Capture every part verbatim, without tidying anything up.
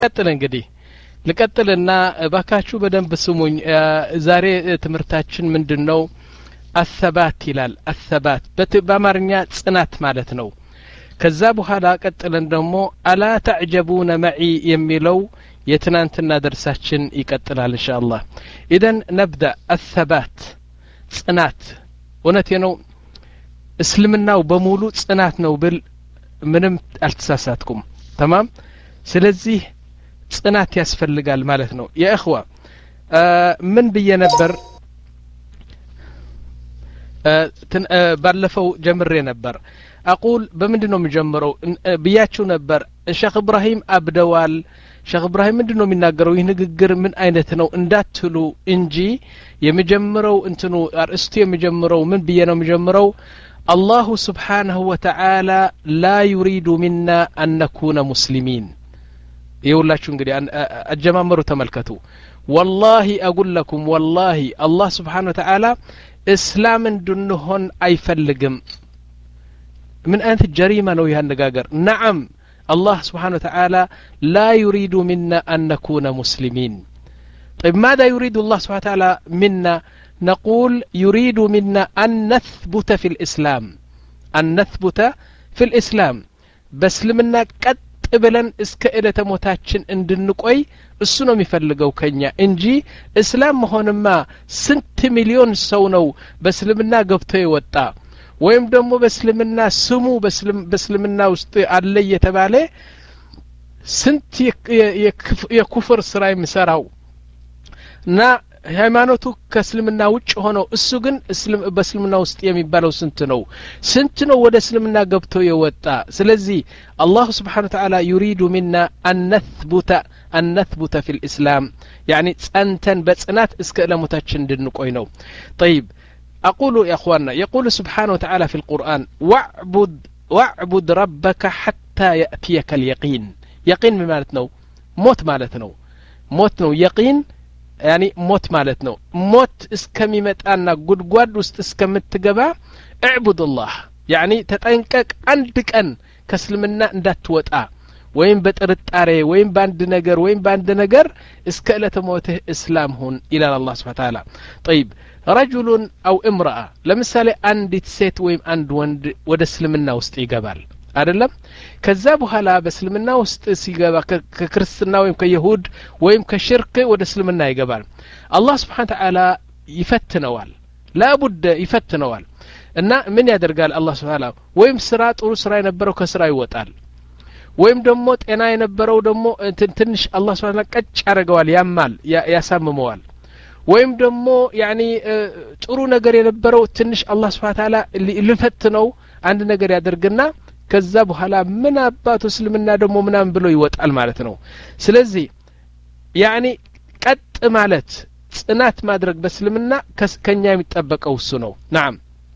ቀጥል እንግዲህ ልቀጥልና ባካችሁ በደንብ ስሙኝ ዛሬ ትምርታችን ምንድነው الثبات ይላል الثبات በአማርኛ ጽናት ማለት ነው ከዛ በኋላ ቀጥለን ደግሞ አላ ተዕጀቡነ معي የሚለው የትናንትና ደርሳችን ይቀጥላል ኢንሻአላህ ኢደን نبدا الثبات ጽናት ወነቴ ነው እስልምናው በሙሉ ጽናት ነው ብል ምንም አልተሳሳትኩም تمام ስለዚህ ጽናት ያስፈልጋል ማለት ነው ያ اخوا ምን ብዬ ነበር ባለፈው ጀምሬ ነበር اقول በምንድነው የሚጀምረው ብያችሁ ነበር ሼክ ኢብራሂም አብደዋል ሼክ ኢብራሂም ምንድነው የሚናገረው ይህ ንግግር ምን አይነት ነው እንዳትሉ እንጂ የሚጀምረው እንትኑ አርስቱ የሚጀምረው ምን ብዬ ነው የሚጀምረው الله سبحانه وتعالى لا يريد منا أن نكون مسلمين يقوللاችሁ እንግዲህ አጀማመሩ ተመልከቱ والله اقول لكم والله الله سبحانه وتعالى اسلام እንድንሆን አይፈልግም من انت جريمه ነው ያነጋገር نعم الله سبحانه وتعالى لا يريد منا أن نكون مسلمين طيب ماذا يريد الله سبحانه وتعالى منا نقول يريد منا أن نثبت في الإسلام أن نثبت في الإسلام بس لمنا قد ብለን እስከ እለተ ሞታችን እንድንቆይ እሱ ነው የሚፈልገው ከኛ እንጂ እስላም መሆንማ ስንት ሚሊዮን ሰው ነው በእስልምና ገብቶ ይወጣ ወይም ደግሞ በእስልምና ስሙ በእስልምና ውስጥ አለ የተባለ ስንት የኩፍር ስራ የሚሰራው እና ሃይማኖቱ ከእስልምና ውጭ ሆኖ እሱ ግን እስልም በእስልምና ውስጥ የሚባለው ስንት ነው ስንት ነው ወደ እስልምና ገብቶ የወጣ ስለዚህ አላህ Subhanahu Wa Ta'ala يريد منا أن نثبت أن نثبت في الإسلام يعني ጸንተን በጽናት እስከ ለሞታችን እንድንቆይ ነው طيب أقول يا أخواننا يقول سبحانه وتعالى في القرآن واعبد واعبد ربك حتى يأتيك اليقين يقين ማለት ነው ሞት ማለት ነው ሞት ነው يقين يعني موت مالتنا موت اسكميمطانا غدغاد ውስጥ እስከምትገባ اعبد الله يعني ተጠንቀቅ አንድ ቀን ከእስልምና እንዳትወጣ ወይም በጥርጣሬ ወይም ባንድ ነገር ወይም ባንድ ነገር እስከ እለተ ሞትህ እስላም ሁን ኢላላ አላህ Subhanahu Wa Ta'ala طيب رجل او امراه ለምሳሌ አንዲት ሴት ወይም አንድ ወንድ ወደ እስልምና ውስጥ ይገባል አይደለም ከዛ በኋላ በእስልምና ውስጥ ሲገባ ከክርስቲና ወይም ከይሁድ ወይም ከሽርክ ወደ እስልምና ይገባል አላህ Subhanahu Wa Ta'ala ይፈትነዋል ላቡደ ይፈትነዋል እና ምን ያደርጋል አላህ Subhanahu Wa Ta'ala ወይም ስራ ጥሩ ስራ የነበረው ከስራ ይወጣል ወይም ደግሞ ጤና የነበረው ደግሞ ትንሽ አላህ Subhanahu Wa Ta'ala ቀጭ ያደርገዋል ያማል ያሳምመዋል ወይም ደግሞ ያኒ ጥሩ ነገር የነበረው ትንሽ አላህ Subhanahu Wa Ta'ala ሊፈትነው አንድ ነገር ያደርግና ከዛ በኋላ ምን አባቱ እስልምና ደግሞ ምናም ብሎ ይወጣል ማለት ነው ስለዚህ ያኒ ቀጥ ማለት ጽናት ማድረግ በእስልምና ከኛ የሚጠበቀው እሱ ነው نعم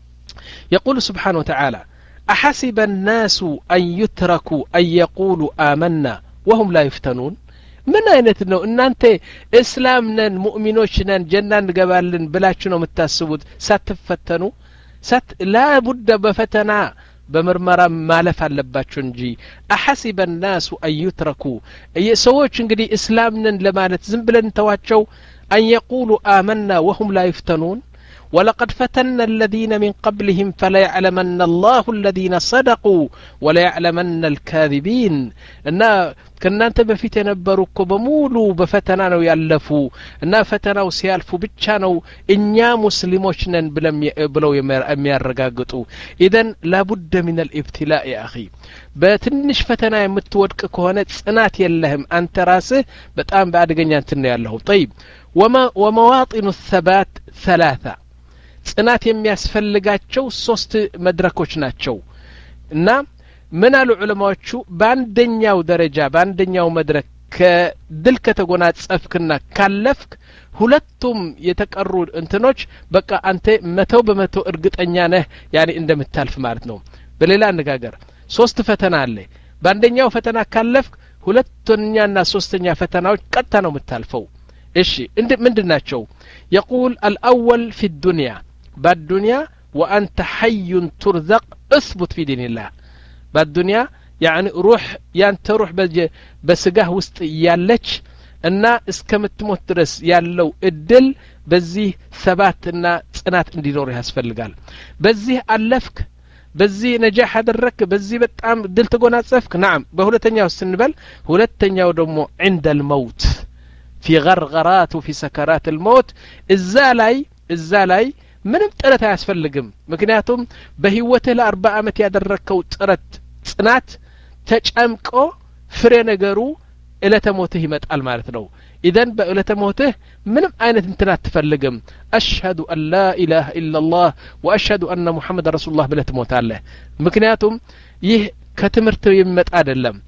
يقول سبحانه وتعالى احسب الناس ان يتركوا ان يقولوا آمنا وهم لا يفتنون من አይነት ነው እናንተ እስላም ነን ሙእሚኖች ነን ጀና እንገባለን ብላችሁ ነው የምታስቡት ሳትፈተኑ ሳት لا بد በፈተና በመርመራ ማለፍ አለባችሁ እንጂ احسب الناس ان يتركوا የሰዎች እንግዲህ እስላም ነን ለማለት ዝም ብለን ተዋቸው ان يقولوا آمنا وهم لا يفتنون ولقد فتنا الذين من قبلهم فلا يعلمن الله الذين صدقوا ولا يعلمن الكاذبين ان كنانت በፊት የነበሩኮ በሙሉ በፈተና ነው ያለፉ እና ፈተናው ሲያልፉ ብቻ ነው እኛ ሙስሊሞች ነን ብለው የሚያረጋግጡ اذا لا بد من الابتلاء يا اخي በትንሽ ፈተና የምትወድቅ ከሆነ ጽናት የለህም አንተ ራስህ በጣም ባድገኛ እንትን ነው ያለው طيب وما ومواطن الثبات ثلاثه ጽናት የሚያስፈልጋቸው ሶስት መድረኮች ናቸው እና ምን አሉ ዑለማዎቹ በአንደኛው ደረጃ በአንደኛው መድረክ ከድል ከተጎናጸፍክና ካለፍክ ሁለቱም የተቀሩ እንትኖች በቃ አንተ መቶ በመቶ እርግጠኛ ነህ ያኒ እንደምታልፍ ማለት ነው በሌላ አነጋገር ሶስት ፈተና አለ በአንደኛው ፈተና ካለፍክ ሁለተኛና ሶስተኛ ፈተናዎች ቀጥታ ነው የምታልፈው እሺ እንደ ምንድናቸው يقول الاول في الدنيا بالدنيا وانت حي ترزق اثبت في دين الله بالدنيا يعني روح ያንተ روح በስጋህ ውስጥ ያለች እና እስከምትሞት ድረስ ያለው እድል በዚህ ሰባትና ጽናት እንዲኖር ያስፈልጋል በዚህ አለፍክ በዚህ ነጃህ አደረክ በዚህ በጣም ድል ተጎናጸፍክ نعم በሁለተኛው ስንበል ሁለተኛው ደግሞ عند الموت في غرغرات وفي سكرات الموت እዛ ላይ እዛ ላይ ምንም ጥረት አያስፈልግም ምክንያቱም በህይወትህ ለ40 አመት ያደረከው ጥረት ጽናት ተጨምቆ ፍሬ ነገሩ እለተ ሞትህ ይመጣል ማለት ነው ኢደን በእለተ ሞትህ ምንም አይነት እንትን አትፈልግም አሽሀዱ አን ላ ኢላሃ ኢላላህ ወአሽሀዱ አነ ሙሐመድ ረሱሉላህ ብለህ ትሞታለህ ምክንያቱም ይህ ከትምህርት የሚመጣ አይደለም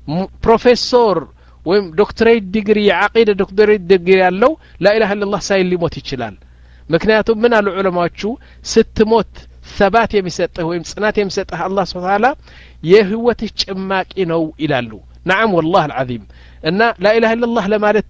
ፕሮፌሰር ወይም ዶክተሬት ዲግሪ የዓቂዳ ዶክተሬት ዲግሪ ያለው ላ ኢላሃ ኢላላህ ሳይል ሊሞት ይችላል ምክንያቱም ምን አሉ ዑለማዎቹ ስትሞት ሰባት የሚሰጥህ ወይም ጽናት የሚሰጥህ አላህ ሱብሓነሁ ወተዓላ የህይወትህ ጭማቂ ነው ይላሉ نعم والله العظيم ان لا اله الا الله ለማለት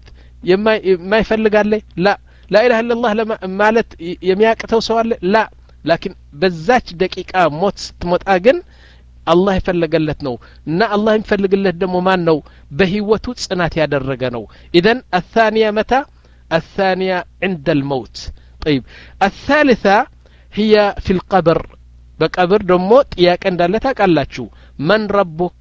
የማይፈልጋለ لا لا اله الا الله ለማለት የሚያቅተው ሰው አለ لا لكن በዛች ደቂቃ ሞት ስትሞጣ ግን አላህ ይፈልገለት ነው እና አላህ ይፈልግለት ደግሞ ማን ነው በህይወቱ ጽናት ያደረገ ነው اذا الثانيه متى الثانيه عند الموت طيب الثالثه هي في القبر بقبر ደግሞ ጥያቄ እንዳለ ታውቃላችሁ من ربك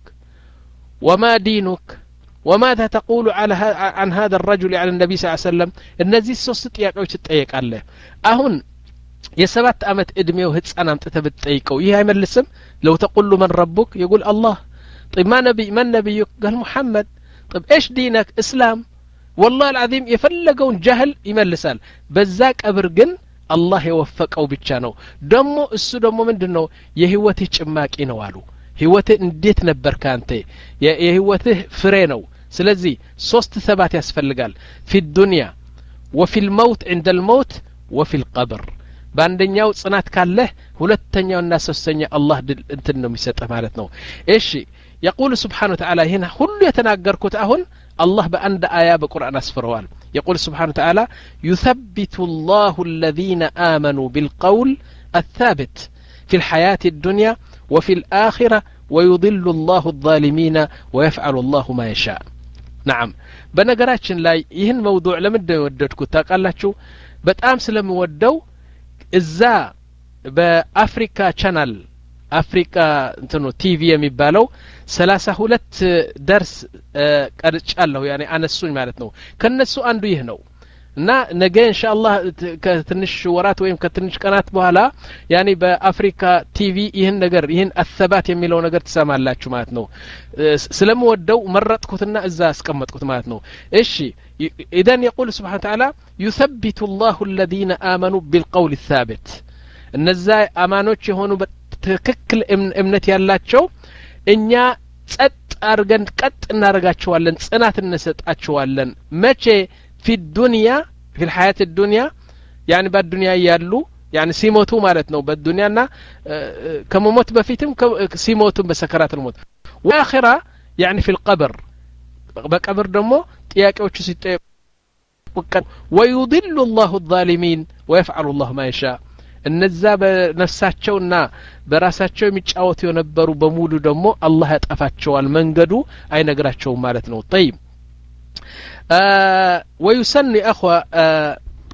وما دينك وماذا تقول على عن هذا الرجل على النبي صلى الله عليه وسلم እነዚህ ሶስት ጥያቄዎች ትጠየቃለህ አሁን የሰባት አመት እድሜው ህፃን አምጥተህ ብትጠይቀው ይሄ አይመልስም لو تقول من ربك يقول الله طيب ما نبي من نبيك قال محمد طيب ايش دينك اسلام والله العظيم يفلقون جهل يملسال በዛ ቀብር ግን አላህ የወፈቀው ብቻ ነው ደሞ እሱ ደሞ ምንድነው የህይወት ጭማቂ ነው አሉ ህይወትህ እንዴት ነበር ካንተ የህይወትህ ፍሬ ነው ስለዚህ ሶስት ሰባት ያስፈልጋል في الدنيا وفي الموت عند الموت وفي القبر በአንደኛው ጽናት ካለህ ሁለተኛውና ሶስተኛ አላህ እንትን ነው የሚሰጠህ ማለት ነው እሺ يقول سبحانه وتعالى هنا ሁሉ የተናገርኩት አሁን الله بأند آية بقرآن أسفروال يقول سبحانه وتعالى يثبت الله الذين آمنوا بالقول الثابت في الحياة الدنيا وفي الآخرة ويضل الله الظالمين ويفعل الله ما يشاء نعم بنقراتشن لا يهن موضوع لمدة يوددكو تاقالاتشو بتقام سلم ودو إزا بأفريكا channel أفريكا انتنو تي في يميبالو سلاسة هولت درس قرچالو يعني أنا السوني مالتنو كنسو أندو يهنو እና ነገ ኢንሻአላህ ከትንሽ ወራት ወይም ከትንሽ ቀናት በኋላ ያኒ በአፍሪካ ቲቪ ይህን ነገር ይህን አሰባት የሚለው ነገር ተሰማላችሁ ማለት ነው ስለምወደው መረጥኩትና እዛ አስቀመጥኩት ማለት ነው እሺ اذا يقول سبحانه وتعالى يثبت الله الذين آمنوا بالقول الثابت እነዛ አማኖች የሆኑ በትክክል እምነት ያላቸው እኛ ጸጥ አርገን ቀጥ እናረጋቸዋለን ጽናት እንሰጣቸዋለን መቼ في الدنيا في الحياة الدنيا يعني بالدنيا يالو يعني سيموتو مالتنا بالدنيا كموت بفيتم سيموتو بسكرات الموت واخرة يعني في القبر بقبر دمو ጥያቄዎቹ ሲጠየቁ ويضل الله الظالمين ويفعل الله ما يشاء እነዛ በነፍሳቸውና በራሳቸው የሚጫወቱ የነበሩ በሙሉ ደግሞ አላህ ያጠፋቸዋል መንገዱ አይነግራቸውም ማለት ነው طيب آه ويسني أخوة آه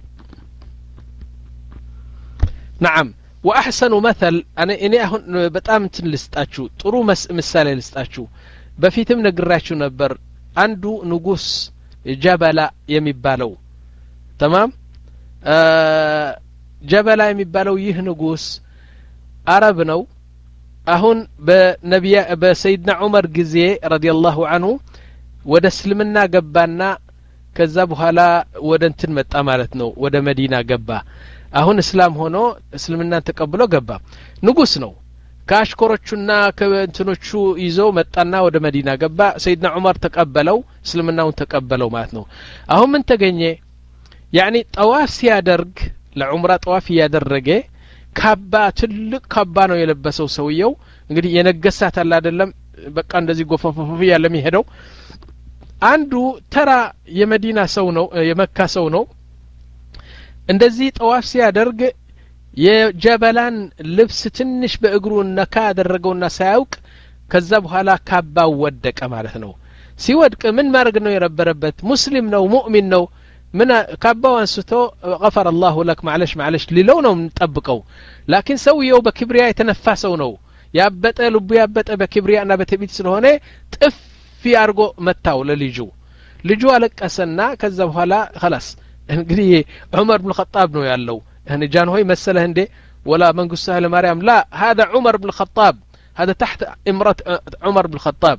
نعم وأحسن مثل أنا إني أهون بتأم تنلستأشو ترو مس مسألة لستأشو بفيتم نقرأشو نبر عنده نجوس جبل يمبالو تمام آه جبل يمبالو يه نجوس عربنو أهون بنبي بسيدنا عمر جزيه رضي الله عنه ወደ እስልምና ገባና ከዛ በኋላ ወደ እንትን መጣ ማለት ነው ወደ መዲና ገባ አሁን እስላም ሆኖ እስልምናን ተቀብሎ ገባ ንጉስ ነው ካሽኮሮቹና ከእንትኖቹ ይዘው መጣና ወደ መዲና ገባ ሰይድና ዑመር ተቀበለው እስልምናውን ተቀበለው ማለት ነው አሁን ምን ተገኘ يعني طواف ሲያደርግ ለዑምራ طواፍ ያደረገ ካባ ትልቅ ካባ ነው የለበሰው ሰውየው እንግዲህ የነገሳት አለ አይደለም በቃ እንደዚህ ጎፈፈፈ ያለ የሚሄደው አንዱ ተራ የመዲና ሰው ነው የመካ ሰው ነው እንደዚህ ጠዋፍ ሲያደርግ የጀበላን ልብስ ትንሽ በእግሩ ነካ ያደረገውና ሳያውቅ ከዛ በኋላ ካባው ወደቀ ማለት ነው ሲወድቅ ምን ማድረግ ነው የነበረበት ሙስሊም ነው ሙእሚን ነው ምን ካባው አንስቶ غفر الله لك معلش معلش ሊለው ነው እንጠብቀው ላኪን ሰውየው በክብሪያ የተነፋሰው ነው ያበጠ ልቡ ያበጠ በክብሪያና በትዕቢት ስለሆነ ጥፊ አርጎ መታው ለልጁ ልጁ አለቀሰና ከዛ በኋላ خلاص እንግዲህ ዑመር ኢብኑ ኸጣብ ነው ያለው እኔ ጃን ሆይ መሰለህ እንዴ ولا መንግስቱ ኃይለ ማርያም لا هذا عمر بن الخطاب هذا تحت امرة عمر بن الخطاب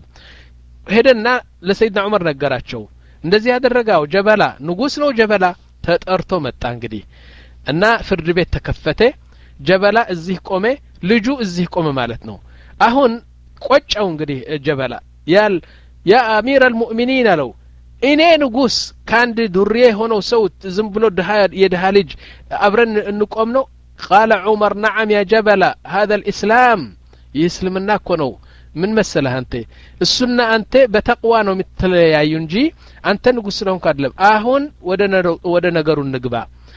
ሄደና ለሰይድና ዑመር ነገራቸው እንደዚህ ያደረጋው ጀበላ ንጉስ ነው ጀበላ ተጠርቶ መጣ እንግዲህ እና ፍርድ ቤት ተከፈተ ጀበላ እዚህ ቆመ ልጁ እዚህ ቆመ ማለት ነው አሁን ቆጫው እንግዲህ ጀበላ ያል ያ አሚር المؤمنين አለው እኔ ንጉስ ካንድ ዱርዬ ሆነው ሰው ዝም ብሎ ደሃ የደሃ ልጅ አብረን እንቆም ነው قال عمر نعم يا جبل هذا الاسلام يسلمنا እኮ ነው ምን መሰለህ አንተ እሱና አንተ በተቅዋ ነው የምትለያዩ እንጂ አንተ ንጉስ ነው ካደለም አሁን ወደ ወደ ነገሩ እንግባ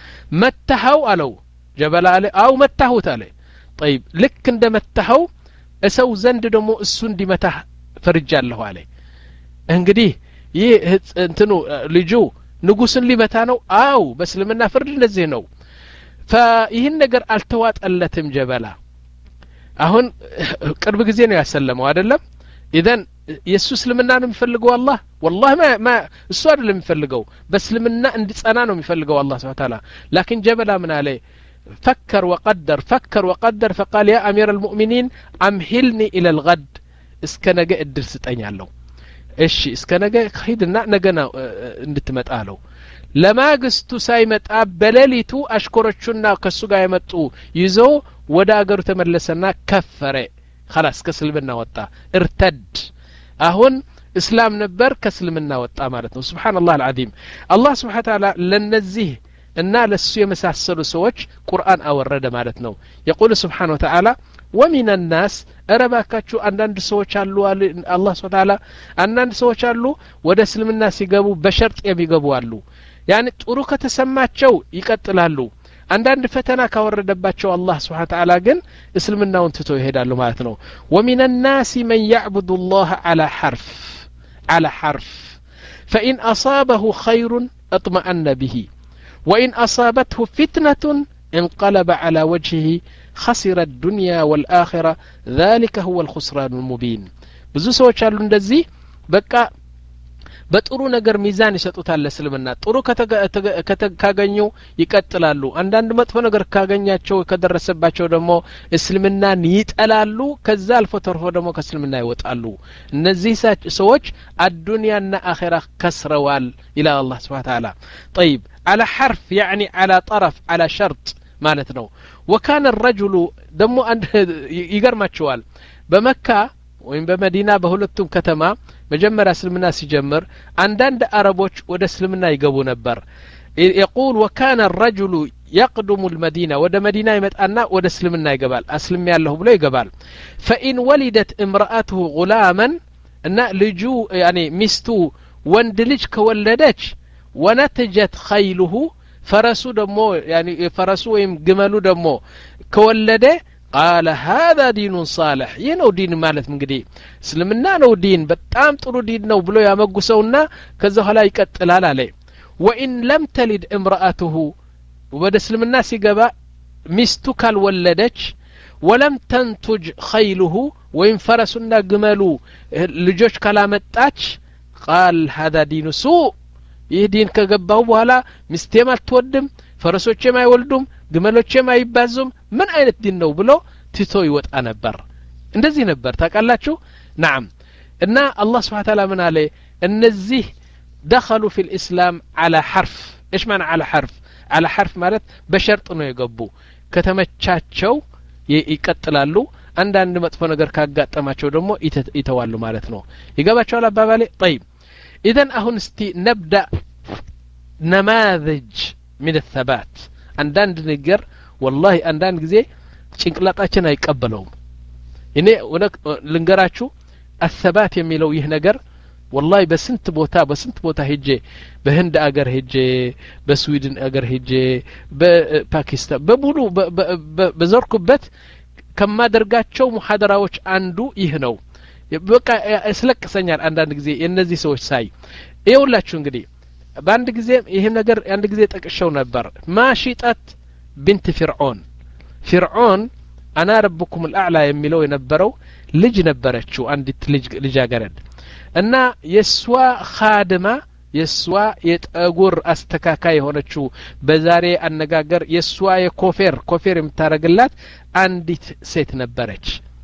መተሃው አለው ጀበላ አለ አው መታሁት አለ طيب ልክ እንደ መታሃው እሰው ዘንድ ደግሞ እሱ እንዲመታህ ፈርጃለሁ አለ እንግዲህ ይህ እንትኑ ልጁ ንጉስን ሊመታ ነው አው በእስልምና ፍርድ እንደዚህ ነው فይህን ነገር አልተዋጠለትም ጀበላ አሁን ቅርብ ጊዜ ነው ያሰለመው አይደለም اذن የሱ እስልምና ነው የሚፈልገው አላህ والله ما ما እሱ አይደለም የሚፈልገው በእስልምና እንዲጸና ነው የሚፈልገው አላህ Subhanahu Wa Ta'ala لكن جبل من عليه فكر وقدر فكر وقدر فقال يا امير المؤمنين امهلني الى الغد እስከ ነገ እድል ስጠኛለሁ እሺ እስከ ነገ ሄድና ነገና እንድትመጣ አለው ለማግስቱ ሳይመጣ በሌሊቱ አሽኮሮቹና ከሱ ጋር የመጡ ይዞ ወደ አገሩ ተመለሰና ከፈረ خلاص ከስልምና ወጣ ارتد አሁን እስላም ነበር ከስልምና ወጣ ማለት ነው ሱብሃንአላህ العظيم አላህ Subhanahu Wa Ta'ala ለነዚህ እና ለሱ የመሳሰሉ ሰዎች ቁርአን አወረደ ማለት ነው يقول سبحانه وتعالى ومن الناس እረባካችሁ አንዳንድ ሰዎች አሉ አላህ Subhanahu Wa Ta'ala አንዳንድ ሰዎች አሉ ወደ እስልምና ሲገቡ በሸርጥ የሚገቡ አሉ ያኒ ጥሩ ከተሰማቸው ይቀጥላሉ አንዳንድ ፈተና ካወረደባቸው አላህ Subhanahu Wa Ta'ala ግን እስልምናውን ትተው ይሄዳሉ ማለት ነው ومن الناس من يعبد الله على حرف على حرف فإن أصابه خير اطمأن به وإن أصابته فتنة انقلب على وجهه خسر الدنيا والآخرة ذلك هو الخسران المبين ብዙ ሰዎች አሉ እንደዚህ በቃ በጥሩ ነገር ሚዛን ይሰጡታል ለስልምና ጥሩ ከተካገኙ ይቀጥላሉ አንዳንድ መጥፎ ነገር ካገኛቸው ከደረሰባቸው ደግሞ እስልምናን ይጠላሉ ከዛ አልፎ ተርፎ ደግሞ ከእስልምና ይወጣሉ እነዚህ ሰዎች አዱንያና አኺራ ከስረዋል الى الله سبحانه وتعالى طيب على حرف يعني على طرف على شرط ማለት ነው وكان الرجل ደግሞ አንድ ይገርማቸዋል በመካ ወይም በመዲና በሁለቱም ከተማ መጀመሪያ እስልምና ሲጀምር አንዳንድ አረቦች ወደ እስልምና ይገቡ ነበር يقول وكان الرجل يقدم المدينة ወደ መዲና ይመጣና ወደ እስልምና ይገባል እስልም ያለው ብሎ ይገባል فإن ولدت امرأته غلاما እና ልጁ يعني ሚስቱ ወንድ ልጅ ከወለደች ونتجت خيله ፈረሱ ደግሞ يعني ፈረሱ ወይም ግመሉ ደግሞ ከወለደ قال هذا دين صالح ينو دين ማለት እንግዲህ እስልምና ነው ዲን በጣም ጥሩ ዲን ነው ብሎ ያመጉሰውና ከዛ ኋላ ይቀጥላል አለ وإن لم تلد امرأته ወደ እስልምና ሲገባ ሚስቱ ካልወለደች ولم تنتج خيله ወይም ፈረሱና ግመሉ ልጆች ካላመጣች قال هذا دين سوء ይህ ዲን ከገባው በኋላ ሚስቴም አትወድም ፈረሶችም አይወልዱም ግመሎችም አይባዙም ምን አይነት ዲን ነው ብሎ ትቶ ይወጣ ነበር እንደዚህ ነበር ታውቃላችሁ نعم እና አላህ Subhanahu Wa Ta'ala ምን አለ እነዚህ دخلوا في الإسلام على حرف ايش معنى على حرف على حرف ማለት በሸርጥ ነው የገቡ ከተመቻቸው ይቀጥላሉ አንዳንድ መጥፎ ነገር ካጋጠማቸው ደግሞ ይተዋሉ ማለት ነው ይገባቸዋል አባባሌ طيب اذا አሁን እስቲ نبدا نماذج من الثبات አንዳንድ ነገር والله አንዳንድ ጊዜ ጭንቅላታችን አይቀበለውም እኔ ልንገራችሁ الثبات የሚለው ይህ ነገር والله በስንት ቦታ በስንት ቦታ ሄጄ በህንድ አገር ሄጄ በስዊድን አገር ሄጄ በፓኪስታን በሙሉ በዘርኩበት ከማደርጋቸው ሙሐደራዎች አንዱ ይህ ነው በቃ እስለቅሰኛል አንዳንድ ጊዜ እነዚህ ሰዎች ሳይ ይውላችሁ እንግዲህ በአንድ ጊዜ ይሄ ነገር አንድ ጊዜ ጠቅሸው ነበር ማሽጣት ቢንት ፍርዖን ፍርዖን አና ረብኩም الأعلى የሚለው የነበረው ልጅ ነበረችው አንዲት ልጅ ልጃገረድ እና የሷ ኻድማ የሷ የጠጉር አስተካካይ የሆነችው በዛሬ አነጋገር የሷ የኮፌር ኮፌር የምታረግላት አንዲት ሴት ነበረች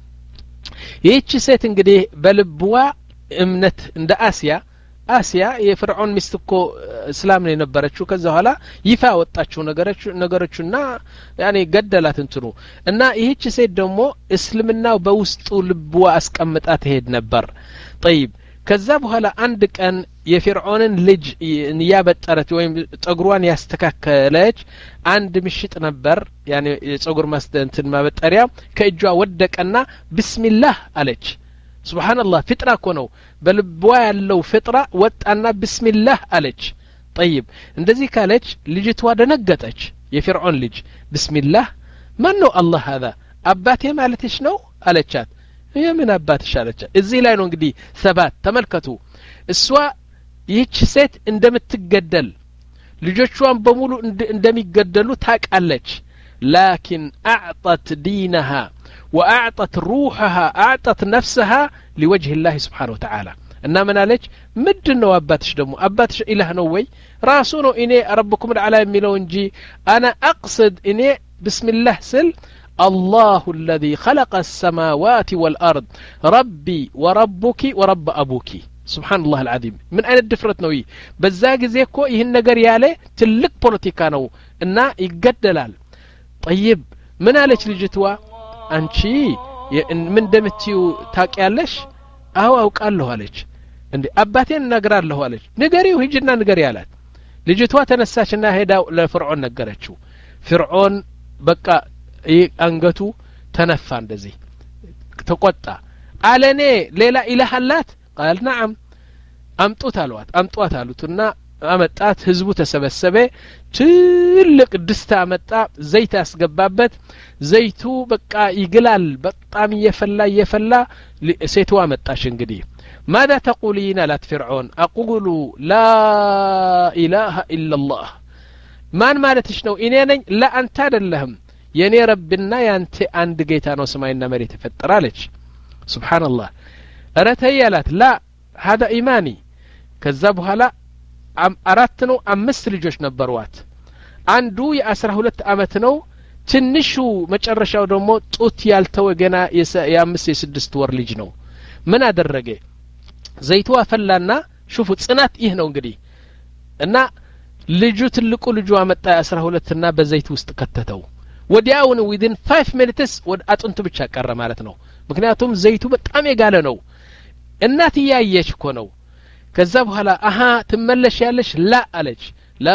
ይህች ሴት እንግዲህ በልብዋ እምነት እንደ አሲያ አሲያ የፍርዖን ሚስት እኮ እስላም ነው የነበረችው ከዛ በኋላ ይፋ ወጣችው ነገሮች ነገሮችና ያኔ ገደላት እንትኑ እና ይህች ሴት ደግሞ እስልምናው በውስጡ ልብዋ አስቀምጣ ትሄድ ነበር طيب ከዛ በኋላ አንድ ቀን የፍርዖንን ልጅ ያበጠረች ወይም ጠጉሯን ያስተካከለች አንድ ምሽጥ ነበር ያኔ የጸጉር ማስተንትን ማበጠሪያ ከእጇ ወደቀና ቢስሚላህ አለች ሱብሃንአላህ ፍጥራ እኮ ነው በልቧ ያለው ፍጥራ ወጣና ቢስሚላህ አለች طيب እንደዚህ ካለች ልጅቷ ደነገጠች የፍርዖን ልጅ ቢስሚላህ ማን ነው አላህ هذا አባቴ ማለትሽ ነው አለቻት የምን አባትሽ አለቻት እዚህ ላይ ነው እንግዲህ ሰባት ተመልከቱ እሷ ይህች ሴት እንደምትገደል ልጆቿን በሙሉ እንደሚገደሉ ታቃለች لكن أعطت دينها وأعطت روحها أعطت نفسها لوجه الله سبحانه وتعالى እና ምን አለች ምንድነው አባትሽ ደግሞ አባትሽ ኢላህ ነው ወይ ራሱ ነው እኔ ረብኩም العلا የሚለው እንጂ انا اقصد እኔ بسم الله ስል الله الذي خلق السماوات والأرض ربي وربك ورب أبوك سبحان الله العظيم من أين الدفرت نوي بزاق زيكو يهن نقر يالي تلك بوليتيكا نو إنا يقدلال طيب من آلش لجتوا أنشي من دمتيو تاكيالش أهو أو قال له آلش عندي أباتين نقرار له آلش نقري وهجرنا نقري آلات لجتوا تنساشنا هيدا لفرعون نقرتشو فرعون بقى አንገቱ ተነፋ እንደዚህ ተቆጣ አለኔ ሌላ ኢላህ አላት قال نعم አምጡት አሏት አምጧት አሉትና አመጣት ህዝቡ ተሰበሰበ ትልቅ ድስት አመጣ ዘይት ያስገባበት ዘይቱ በቃ ይግላል በጣም እየፈላ እየፈላ ሴቷ አመጣሽ እንግዲህ ماذا تقولين لا فرعون اقول لا اله الا الله ማን ማለትሽ ነው እኔ ነኝ لا አንተ አይደለህም የኔ ረብና ያንተ አንድ ጌታ ነው ሰማይና መሬት ተፈጠራለች ሱብሃንአላህ አረተያላት ላ هذا ኢማኒ ከዛ በኋላ አራት ነው አምስት ልጆች ነበርዋት አንዱ የአስራ ሁለት አመት ነው ትንሹ መጨረሻው ደግሞ ጡት ያልተወ ገና የአምስት የስድስት ወር ልጅ ነው ምን አደረገ ዘይቱ አፈላና ሹፉ ጽናት ይህ ነው እንግዲህ እና ልጁ ትልቁ ልጁ አመጣ አስራ ሁለት እና በዘይት ውስጥ ከተተው ወዲያውን within five minutes ወደ አጥንቱ ብቻ ቀረ ማለት ነው ምክንያቱም ዘይቱ በጣም የጋለ ነው እናት ያየች እኮ ነው ከዛ በኋላ አሃ ትመለሽ ያለሽ ላ አለች ላ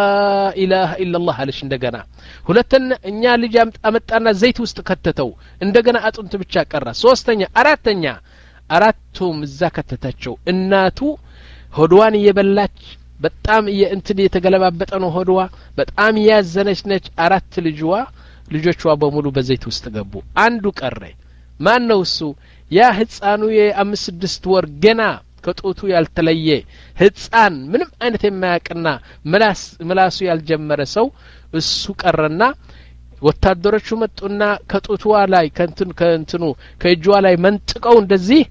ኢላሃ ኢላላህ አለች እንደገና ሁለተኛ እኛ ልጅ አመጣና ዘይት ውስጥ ከተተው እንደገና አጥንቱ ብቻ ቀረ ሶስተኛ አራተኛ አራቱም እዛ ከተታቸው እናቱ ሆድዋን እየበላች በጣም የእንትን የተገለባበጠ ነው ሆድዋ በጣም ያዘነች ነች አራት ልጅዋ ልጆቿ በሙሉ በዘይት ውስጥ ገቡ አንዱ ቀረ ማን ነው እሱ ያ ህፃኑ የአምስት ስድስት ወር ገና ከጦቱ ያልተለየ ህፃን ምንም አይነት የማያቀና ምላስ ምላሱ ያልጀመረ ሰው እሱ ቀረና ወታደሮቹ መጡና ከጦቷ ላይ ከንትን ከንትኑ ከእጇ ላይ መንጥቀው እንደዚህ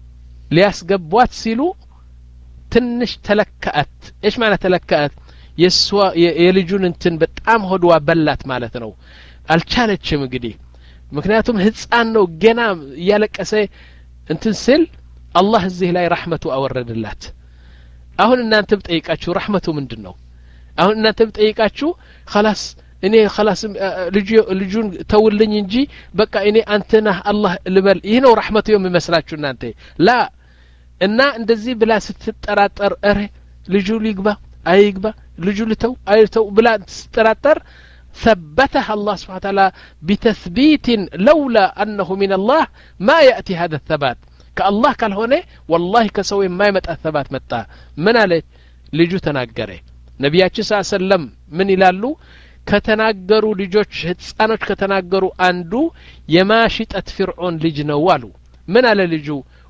ሊያስገቧት ሲሉ ትንሽ ተለካት ايش معنى ተለካት የሷ የልጁን እንትን በጣም ሆድዋ በላት ማለት ነው አልቻለችም እንግዲህ ምክንያቱም ህፃን ነው ገና ያለቀሰ እንትን ስል አላህ እዚህ ላይ ረህመቱ አወረደላት አሁን እናንተ ብጠይቃችሁ ረህመቱ ምንድነው አሁን እናንተ ብጠይቃችሁ خلاص እኔ خلاص ልጁ ልጁን ተውልኝ እንጂ በቃ እኔ አንተና አላህ ልበል ይሄ ነው ረህመቱ የሚመስላችሁ እናንተ ላ እና እንደዚህ ብላ ስትጠራጠር አረ ልጁ ሊግባ አይግባ ልጁ ልተው አይተው ብላ ስትጠራጠር ثبتها الله سبحانه وتعالى بتثبيت لولا أنه من الله ما يأتي هذا الثبات كالله قال هنا والله كسوي ما يمت الثبات متى من عليه لجو تناقره نبياتي صلى الله عليه وسلم من يلالو كتناقروا لجوش هتسانوش كتناقروا أندو يماشت أتفرعون لجنوالو من على لجو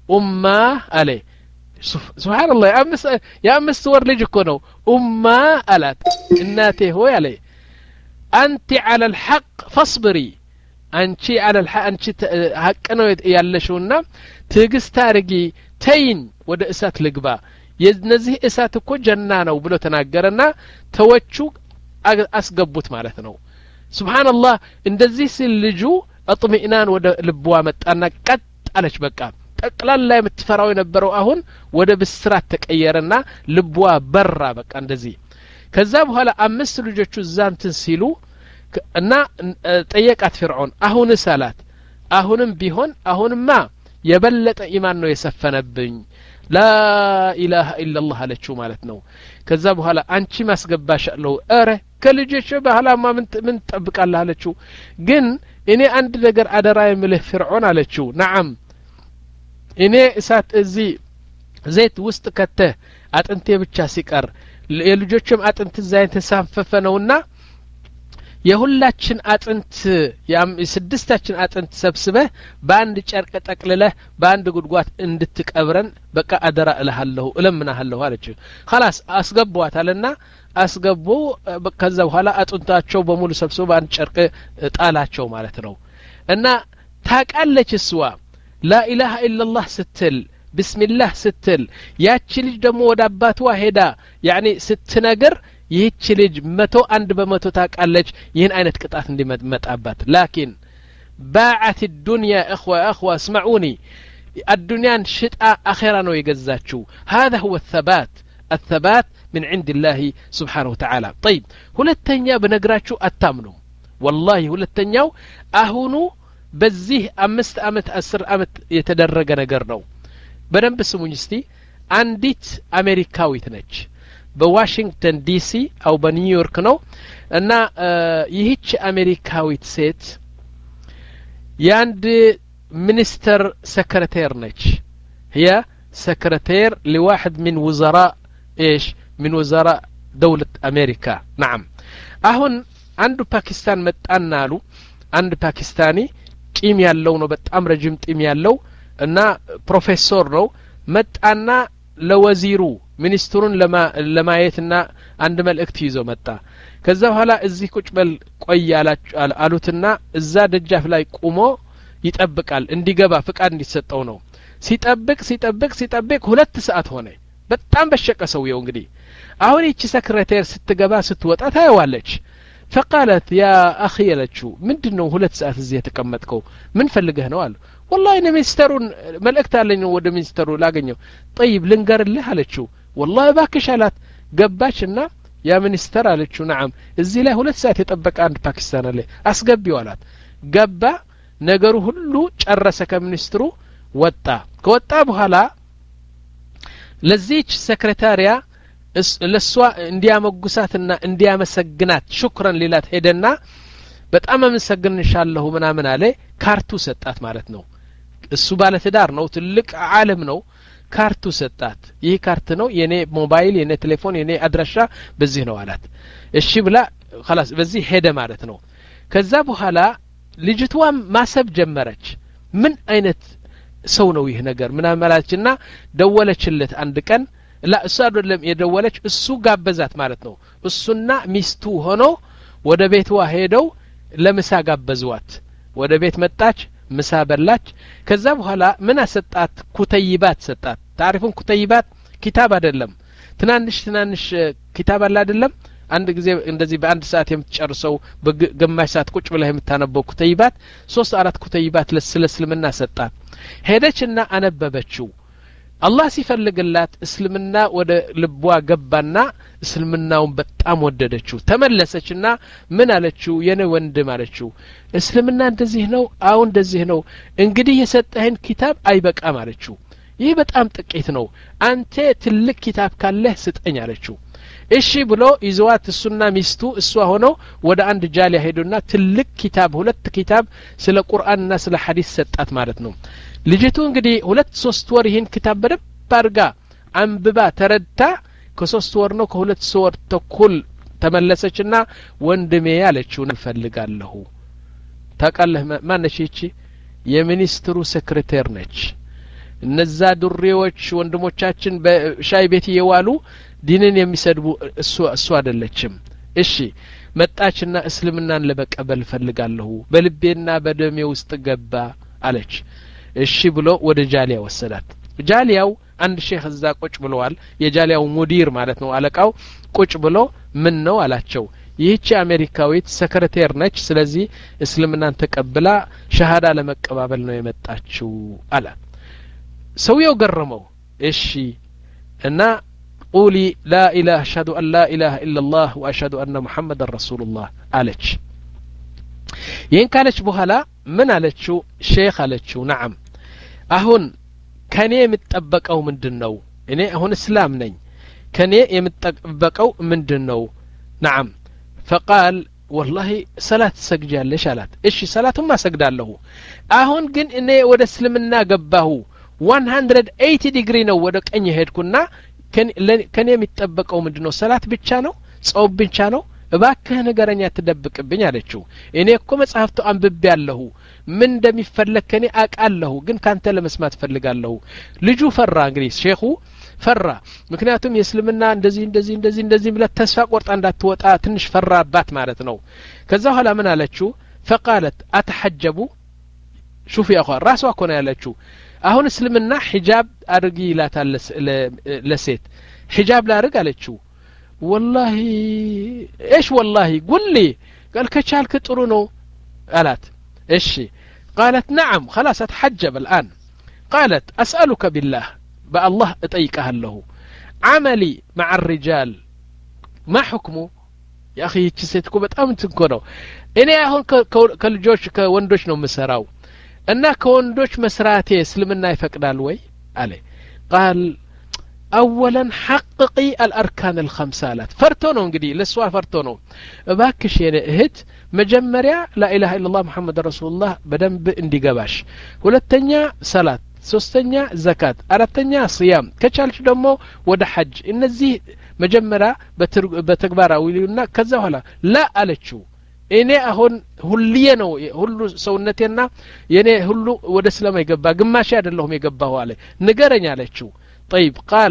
أمة عليه سبحان الله يا أمس يا أمس صور لجكونه أمة ألات الناتي هو عليه أنت على الحق فاصبري أنت على الحق أنت حقنا يالشونا تجستارجي تين وده إسات لقبا ينزه إسات كو جنانه وبلو تناقرنا توجو أسقبوت مالتنا سبحان الله እንደዚህ ሲልጁ اطمئنان ወደ ልቧ መጣና ቀጥ አለች በቃ ጠቅላላ የምትፈራው የነበረው አሁን ወደ ብስራት ተቀየረና ልቧ በራ በቃ እንደዚህ ከዛ በኋላ አምስት ልጆቹ ዛንትን ሲሉ እና ጠየቃት ፍርዖን አሁን ሰላት አሁንም ቢሆን አሁንማ የበለጠ ኢማን ነው የሰፈነብኝ لا إله إلا الله አለችው ማለት ነው ከዛ በኋላ አንቺ ማስገባሻለሁ አረ ከልጆች በኋላ ማ ምን ምን ተጠብቃለህ አለችው ግን እኔ አንድ ነገር አደራ የምልህ ፍርዖን አለችው نعم እኔ እሳት እዚ ዘይት ውስጥ ከተ አጥንቴ ብቻ ሲቀር የልጆችም አጥንት ዘይት ተሳፈፈ ነውና የሁላችን አጥንት የስድስታችን አጥንት ሰብስበህ በአንድ ጨርቅ ጠቅልለህ በአንድ ጉድጓት እንድትቀብረን በቃ አደራ እልሃለሁ እለምናለሁ አለች خلاص አስገቧታልና አስገቡ ከዛ በኋላ አጥንታቸው በሙሉ ሰብስቦ በአንድ ጨርቅ ጣላቸው ማለት ነው እና ታቃለች እሷ لا اله الا الله ስትል بسم الله ስትል ያቺ ልጅ ደግሞ ወደ አባቷ ሄዳ يعني ስትነገር ይህች ልጅ መቶ አንድ በመቶ ታቃለች ይህን አይነት ቅጣት እንዲመጣባት لكن باعت الدنيا اخوه اخوه اسمعوني الدنيا شطا اخره ነው የገዛችው هذا هو الثبات الثبات من عند الله سبحانه وتعالى طيب ሁለተኛ በነግራችሁ አታምኑ والله ሁለተኛው አሁኑ በዚህ አምስት አመት አስር አመት የተደረገ ነገር ነው በደንብ ስሙኝ እስቲ አንዲት አሜሪካዊት ነች በዋሽንግተን ዲሲ አው በኒውዮርክ ነው እና ይህች አሜሪካዊት ሴት ያንድ ሚኒስተር ሰክሬታሪ ነች هي سكرتير لواحد من وزراء ايش من وزراء دولة امريكا نعم አሁን አንዱ ፓኪስታን መጣናሉ አንድ ፓኪስታኒ ቂም ያለው ነው በጣም ረጅም ጢም ያለው እና ፕሮፌሰር ነው መጣና ለወዚሩ ሚኒስትሩን ለማየትና አንድ መልእክት ይዞ መጣ ከዛ በኋላ እዚህ ቁጭ በል ቆይ አሉትና እዛ ደጃፍ ላይ ቆሞ ይጠብቃል እንዲገባ ፍቃድ እንዲሰጠው ነው ሲጠብቅ ሲጠብቅ ሲጠብቅ ሁለት ሰዓት ሆነ በጣም በሸቀ ሰውየው እንግዲህ አሁን እቺ ሰክሬታሪ ስትገባ ስትወጣ ታየዋለች فقالت يا اخي لچو ምንድነው ሁለት ሰዓት እዚህ የተቀመጥከው ምን ፈልገህ ነው አለ والله እኔ ሚኒስተሩን መልእክት አለኝ ወደ ሚኒስተሩ ላገኘው طيب ልንገርልህ አለችው والله ባክሽ አላት ገባችና ያ ሚኒስተር አለችው نعم እዚህ ላይ ሁለት ሰዓት የጠበቀ አንድ ፓኪስታን አለ አስገቢው አላት ገባ ነገሩ ሁሉ ጨረሰ ከሚኒስትሩ ወጣ ከወጣ በኋላ ለዚች ሰክሬታሪያ ለሷ እንዲያመጉሳትና እንዲያመሰግናት ሹክራን ሊላት ሄደና በጣም አመሰግንሻለሁ ምናምን አለ ካርቱ ሰጣት ማለት ነው እሱ ባለ ትዳር ነው ትልቅ ዓለም ነው ካርቱ ሰጣት ይሄ ካርት ነው የኔ ሞባይል የኔ ቴሌፎን የኔ አድራሻ በዚህ ነው አላት እሺ ብላ خلاص በዚህ ሄደ ማለት ነው ከዛ በኋላ ልጅቷ ማሰብ ጀመረች ምን አይነት ሰው ነው ይሄ ነገር ምናምን አላችና ደወለችለት አንድ ቀን لا እሱ አይደለም የደወለች እሱ ጋበዛት ማለት ነው እሱና ሚስቱ ሆኖ ወደ ቤቷ ሄደው ለምሳ ጋበዟት ወደ ቤት መጣች ምሳ በላች ከዛ በኋላ ምን አሰጣት ኩተይባት ሰጣት ታሪፉን ኩተይባት ኪታብ አይደለም ትናንሽ ትናንሽ ኪታብ አለ አይደለም አንድ ጊዜ እንደዚህ በአንድ ሰዓት የምትጨርሰው በግማሽ ሰዓት ቁጭ ብለህ የምታነበው ኩተይባት ሶስት አራት ኩተይባት ለስለስልምና ሰጣት ሄደችና አነበበችው አላህ ሲፈልግላት እስልምና ወደ ልቧ ገባና እስልምናውን በጣም ወደደችው ተመለሰችና ምን አለችው የኔ ወንድም አለችው እስልምና እንደዚህ ነው አው እንደዚህ ነው እንግዲህ የሰጠህን ኪታብ አይበቃም አለችው ይህ በጣም ጥቂት ነው አንተ ትልቅ ኪታብ ካለህ ስጠኝ አለችው እሺ ብሎ ይዘዋት እሱና ሚስቱ እሷ ሆነው ወደ አንድ ጃሊያ ሄዱና ትልቅ ኪታብ ሁለት ኪታብ ስለ ቁርአንና ስለ ሐዲስ ሰጣት ማለት ነው ልጅቱ እንግዲህ ሁለት ሶስት ወር ይሄን ኪታብ በደንብ አድርጋ አንብባ ተረድታ ከሶስት ወር ነው ከሁለት ወር ተኩል ተመለሰችና ወንድሜ ያለችው እንፈልጋለሁ ታቃለህ ማነሽ እቺ የሚኒስትሩ ሰክሬታሪ ነች እነዛ ዱሬዎች ወንድሞቻችን በሻይ ቤት እየዋሉ ዲንን የሚሰድቡ እሱ እሱ አይደለችም እሺ መጣችና እስልምናን ለመቀበል ፈልጋለሁ በልቤና በደሜ ውስጥ ገባ አለች እሺ ብሎ ወደ ጃሊያ ወሰዳት ጃሊያው አንድ ሼህ እዛ ቁጭ ብለዋል የጃሊያው ሙዲር ማለት ነው አለቃው ቁጭ ብሎ ምን ነው አላቸው ይህች አሜሪካዊት ሰክሬታሪ ነች ስለዚህ እስልምናን ተቀብላ ሸሃዳ ለመቀበል ነው የመጣችው አለ ሰውየው ገረመው እሺ እና قولي لا اله اشهد ان لا اله الا الله واشهد ان محمد رسول الله አለች ይህን ካለች በኋላ ምን አለችው ሼክ አለችው نعم አሁን ከኔ የምትጠበቀው ምንድነው እኔ አሁን እስላም ነኝ ከኔ የምትጠበቀው ምንድነው نعم فقال والله صلاه ሰግጃለሽ አላት እሺ ሰላቱን ማሰግዳለሁ አሁን ግን እኔ ወደ እስልምና ገባሁ one hundred eighty ዲግሪ ነው ወደ ቀኝ ሄድኩና ከኔ የሚጠበቀው ምንድነው ሰላት ብቻ ነው ጾም ብቻ ነው እባክህ ንገረኛ ተደብቅብኝ አለችው እኔ እኮ መጽሐፍቱ አንብቤ ያለሁ ምን እንደሚፈለግ ከኔ አቃለሁ ግን ካንተ ለመስማት ፈልጋለሁ ልጁ ፈራ እንግዲህ ሼኹ ፈራ ምክንያቱም የእስልምና እንደዚህ እንደዚህ እንደዚህ እንደዚህ ብለ ተስፋ ቆርጣ እንዳትወጣ ትንሽ ፈራባት ማለት ነው ከዛ ኋላ ምን አለችው فقالت اتحجبوا شوف يا اخوان ራሷ እኮ ነው ያለችው አሁን እስልምና ሒጃብ አድርጊ ይላታል ለሴት ሒጃብ ላርግ አለችው والله ايش والله قل لي قال كچالك ጥሩ ነው አላት እሺ قالت نعم خلاص اتحجب الان قالت اسالك بالله بالله اطيقها له عملي مع الرجال ما حكمه يا اخي እቺ ሴት እኮ በጣም ትንኮ ነው እኔ አሁን ከልጆች ከወንዶች ነው መስራው እና ከወንዶች መስራቴ እስልምና ይፈቅዳል ወይ አለ قال اولا حققي الاركان الخمسه አላት ፈርቶ ነው እንግዲህ ለሷ ፈርቶ ነው እባክሽ የኔ እህት መጀመሪያ لا اله الا الله محمد رسول الله በደንብ እንዲገባሽ ሁለተኛ ሰላት ሶስተኛ ዘካት አራተኛ صيام ከቻልሽ ደግሞ ወደ ሐጅ እነዚህ መጀመሪያ በተግባራዊና ከዛ በኋላ لا አለችው እኔ አሁን ሁልዬ ነው ሁሉ ሰውነቴና የኔ ሁሉ ወደ እስላም ይገባ ግማሽ አይደለሁም የገባው አለ ንገረኝ አለችው طيب قال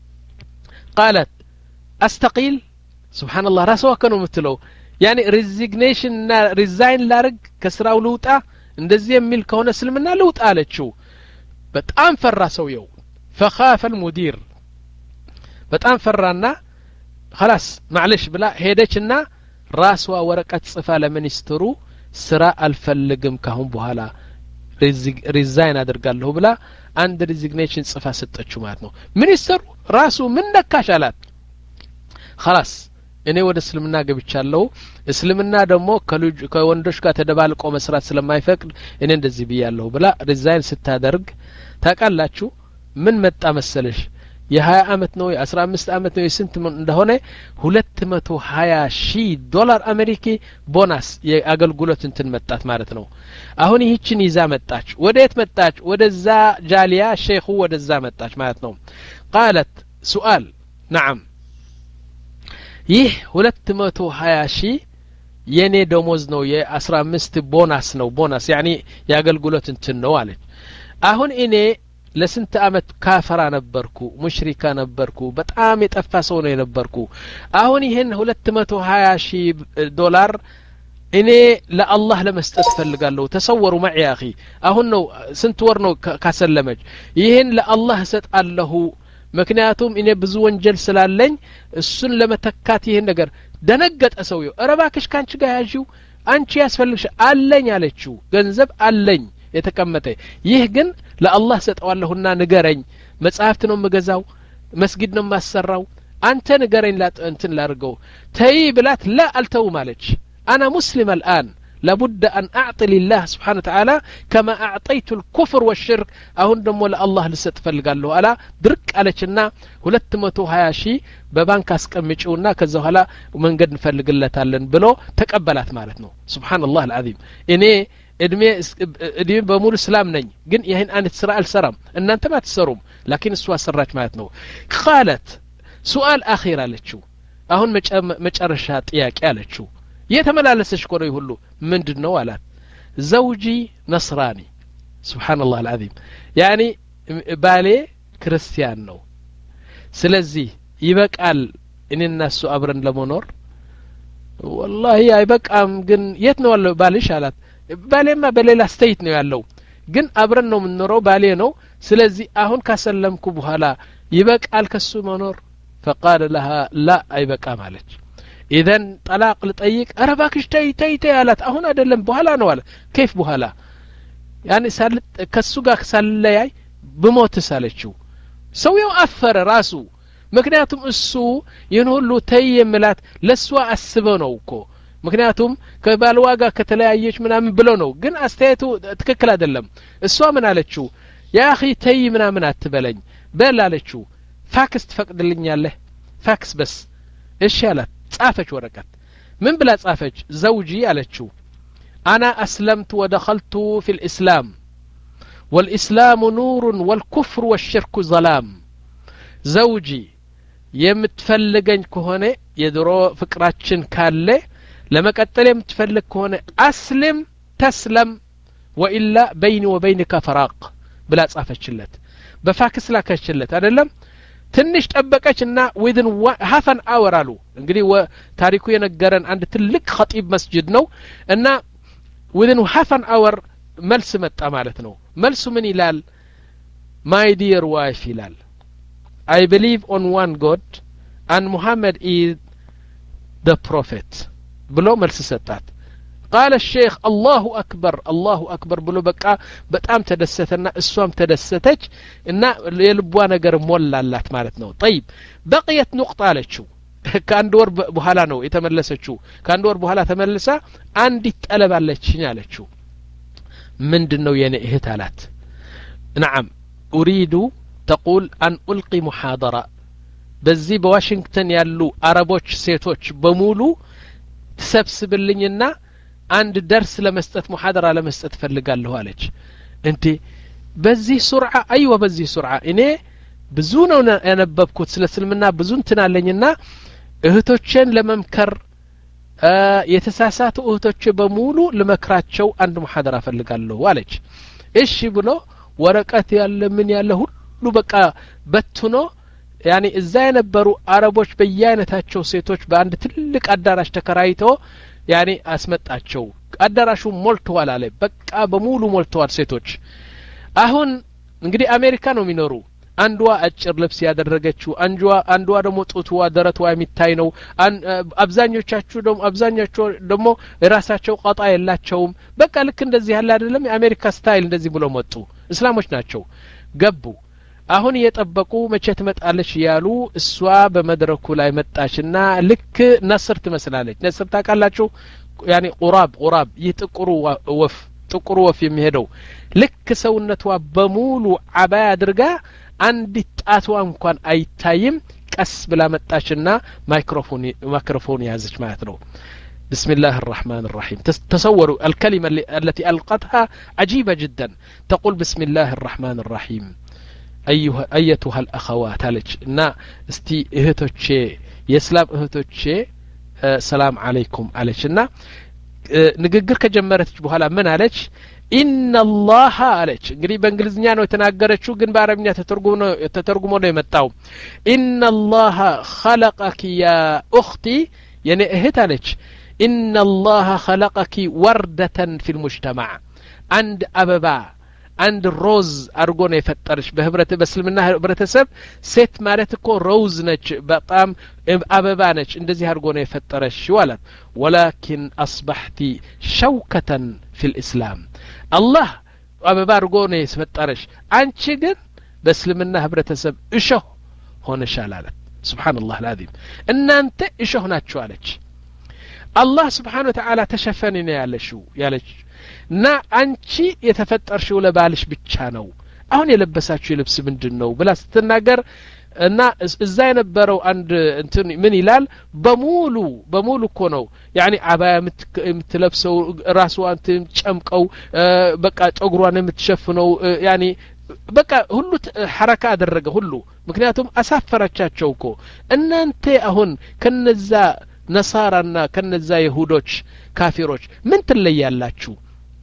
قالت استقيل سبحان الله راسوا كانوا متلو يعني resignation እና resign ላርግ ከስራው ልውጣ እንደዚህ የሚል ከሆነ እስልምና ልውጣ አለችው በጣም ፈራ ሰውየው فخاف المدير በጣም ፈራና خلاص معلش ብላ ሄደችና ራስዋ ወረቀት ጽፋ ለሚኒስትሩ ስራ አልፈልግም ካሁን በኋላ ሪዛይን አድርጋለሁ ብላ አንድ ሪዚግኔሽን ጽፋ ሰጠችው ማለት ነው ሚኒስትሩ ራሱ ምን ነካሽ አላት خلاص እኔ ወደ እስልምና ገብቻለሁ እስልምና ደግሞ ከልጅ ከወንዶች ጋር ተደባልቆ መስራት ስለማይፈቅድ እኔ እንደዚህ ብያለሁ ብላ ሪዛይን ስታደርግ ታቃላችሁ ምን መጣ መሰለሽ የ20 አመት ነው የ15 አመት ነው የስንት እንደሆነ ሁለት መቶ ሀያ ሺህ ዶላር አሜሪካ ቦናስ የአገልግሎት እንትን መጣት ማለት ነው አሁን ይህችን ይዛ መጣች ወዴት መጣች ወደዛ ጃሊያ ሼኹ ወደዛ መጣች ማለት ነው قالت سؤال نعم ይህ ሁለት መቶ ሀያ ሺህ የኔ ደሞዝ ነው የ15 ቦናስ ነው ቦናስ يعني የአገልግሎት እንትን ነው አለች አሁን እኔ ለስንት አመት ካፈራ ነበርኩ ሙሽሪካ ነበርኩ በጣም የጠፋ ሰው ነው የነበርኩ አሁን ይሄን ሁለት መቶ ሀያ ሺህ ዶላር እኔ ለአላህ ለመስጠት ፈልጋለሁ ተሰወሩ ማይ ያኺ አሁን ነው ስንት ወር ነው ካሰለመች ይሄን ለአላህ ሰጣለሁ ምክንያቱም እኔ ብዙ ወንጀል ስላለኝ እሱን ለመተካት ይሄን ነገር ደነገጠ ሰውየው አረባክሽ ካንቺ ጋር ያጂው አንቺ ያስፈልግሽ አለኝ አለችው ገንዘብ አለኝ የተቀመጠ ይህ ግን ለአላህ ሰጣዋለሁና ንገረኝ መጽሐፍት ነው መገዛው መስጊድ ነው ማሰራው አንተ ንገረኝ እንትን ላርገው ተይ ብላት لا አልተው ማለች انا مسلم الان لابد ان اعطي لله سبحانه وتعالى كما اعطيت الكفر والشرك አሁን ደግሞ ለአላህ ልሰጥ ፈልጋለሁ አላ ድርቅ አለችና ሁለት መቶ ሀያ ሺህ በባንክ አስቀምጪውና ከዛ በኋላ መንገድ እንፈልግለታለን ብሎ ተቀበላት ማለት ነው ሱብሃንአላህ العظيم እኔ እድሜ እድሜ በሙሉ እስላም ነኝ ግን ይሄን አንተ ስራ አልሰራም እናንተ ማትሰሩም لكن እሷ ሰራች ማለት ነው قالت سؤال اخير አለችው አሁን መጨረሻ ጥያቄ አለችው የተመላለሰሽ ቆይ ሁሉ ምንድነው አላት زوجي نصراني سبحان الله العظيم يعني ባሌ ክርስቲያን ነው ስለዚህ ይበቃል እኔና እሱ አብረን ለመኖር والله አይበቃም ግን የት ነው ያለው ባልሽ አላት ባሌማ በሌላ ስቴት ነው ያለው ግን አብረን ነው የምንኖረው ባሌ ነው ስለዚህ አሁን ካሰለምኩ በኋላ ይበቃል ከሱ መኖር فقال لها لا አይበቃም አለች اذا طلاق لطيق ارباكش تاي تاي تاي አላት አሁን አይደለም በኋላ ነው አለ كيف በኋላ يعني ሳል ከሱ ጋር ሳለያይ በሞት ሳለችው ሰውየው አፈረ ራሱ ምክንያቱም እሱ ይህን ሁሉ ተይ የምላት ለሷ አስበው ነው እኮ ምክንያቱም ከባልዋ ጋር ከተለያየች ምናምን ብሎ ነው ግን አስተያየቱ ትክክል አይደለም እሷ ምን አለችው ያ اخي ተይ ምናምን አትበለኝ በል አለችው ፋክስ ትፈቅድልኛለህ ፋክስ በስ እሺ አላት ጻፈች ወረቀት ምን ብላ ጻፈች ዘውጂ አለችው انا اسلمت ودخلت في الاسلام والاسلام نور والكفر والشرك ظلام زوجي የምትፈልገኝ ከሆነ የድሮ ፍቅራችን ካለ ለመቀጠል የምትፈልግ ከሆነ አስልም ተስለም ወኢላ بيني وبينك فراق ብላ ጻፈችለት በፋክስ ላከችለት አይደለም ትንሽ ጠበቀችና within half an hour አሉ እንግዲህ ታሪኩ የነገረን አንድ ትልቅ ኸጢብ መስጂድ ነው እና within half an hour መልስ መጣ ማለት ነው መልሱ ምን ይላል my dear wife ይላል I believe on one God and Muhammad is the prophet ብሎ መልስ ሰጣት قال الشيخ الله أكبر الله أكبر ብሎ በቃ በጣም ተደሰተና እሷም ተደሰተች እና የልቧ ነገር ሞላላት ማለት ነው طيب بقيت نقطة አለችው ከአንድ ወር በኋላ ነው የተመለሰችው ከአንድ ወር በኋላ ተመልሳ አንዲት ጠለብ አለችኝ አለችው ምንድነው የኔ እህት አላት نعم أريد تقول أن ألقي محاضرة በዚህ በዋሽንግተን ያሉ አረቦች ሴቶች በሙሉ ተሰብስብልኝና አንድ ደርስ ለመስጠት ሙሐደራ ለመስጠት ፈልጋለሁ አለች እንዴ በዚህ ሱርዓ አይዋ በዚህ ሱርዓ እኔ ብዙ ነው ያነበብኩት ስለ እስልምና ብዙ እንትናለኝና እህቶችን ለመምከር የተሳሳቱ እህቶች በሙሉ ለመክራቸው አንድ ሙሐደራ ፈልጋለሁ አለች እሺ ብሎ ወረቀት ያለ ምን ያለ ሁሉ በቃ በትኖ يعني እዛ የነበሩ አረቦች በየአይነታቸው ሴቶች በአንድ ትልቅ አዳራሽ ተከራይተው يعني አስመጣቸው አዳራሹ ሞልቷል አለ በቃ በሙሉ ሞልቷል ሴቶች አሁን እንግዲህ አሜሪካ ነው የሚኖሩ አንዷ አጭር ልብስ ያደረገችው አንዷ አንዷ ደግሞ ጡትዋ ደረቷ የሚታይ ነው አብዛኞቻችሁ ደግሞ አብዛኛቸው ደግሞ ራሳቸው ቃጣ የላቸውም በቃ ልክ እንደዚህ ያለ አይደለም የአሜሪካ ስታይል እንደዚህ ብሎ መጡ እስላሞች ናቸው ገቡ አሁን እየጠበቁ መቼ ትመጣለች ያሉ እሷ በመድረኩ ላይ መጣችና ልክ ነስር ትመስላለች ነስር ታቃላችሁ يعني قراب قراب ይጥቁሩ ወፍ ጥቁሩ ወፍ የሚሄደው ልክ ሰውነቷ በሙሉ አባያ አድርጋ አንድ ጣቷ እንኳን አይታይም ቀስ ብላ መጣችና ማይክሮፎን ማይክሮፎን ያዘች ማለት ነው بسم الله الرحمن الرحيم تصوروا الكلمة التي ألقتها عجيبة جدا تقول بسم الله الرحمن الرحيم أيها أيتها الأخوات عليك نا استي اهتوچه يسلام اهتوچه سلام عليكم عليك نا ንግግር ከጀመረች በኋላ ምን አለች إن الله عليك እንግዲህ በእንግሊዝኛ ነው የተናገረችው ግን በአረብኛ ተተርጉሞ ነው ተተርጉሞ ነው የመጣው إن الله خلقك يا أختي يعني እህት አለች إن الله خلقك وردة في المجتمع عند أبابا عند روز አርጎ ነው የፈጠረሽ በህብረት በእስልምና ህብረተሰብ ሴት ማለት እኮ ሮዝ ነች በጣም አበባ ነች እንደዚህ አርጎ ነው የፈጠረሽ ማለት ولكن اصبحت شوكة في الاسلام الله አበባ አርጎ ነው የፈጠረሽ አንቺ ግን በእስልምና ህብረተሰብ እሾህ ሆነሻል አለ سبحان الله العظيم እናንተ እሾህ ናችሁ አለች الله سبحانه وتعالى ተሸፈነ ነው ያለሽው ያለች ና አንቺ የተፈጠርሽው ለባልሽ ብቻ ነው አሁን የለበሳችሁ ልብስ ምንድነው ብላ ስትናገር እና እዛ የነበረው አንድ እንትን ምን ይላል በሙሉ በሙሉ እኮ ነው يعني አባያ የምትለብሰው ራስዋን ጨምቀው በቃ ጸጉሯን የምትሸፍነው يعني በቃ ሁሉ ሐረካ አደረገ ሁሉ ምክንያቱም አሳፈራቻቸው እኮ እናንተ አሁን ከነዛ ነሳራና ከነዛ ይሁዶች ካፊሮች ምን ትለያላችሁ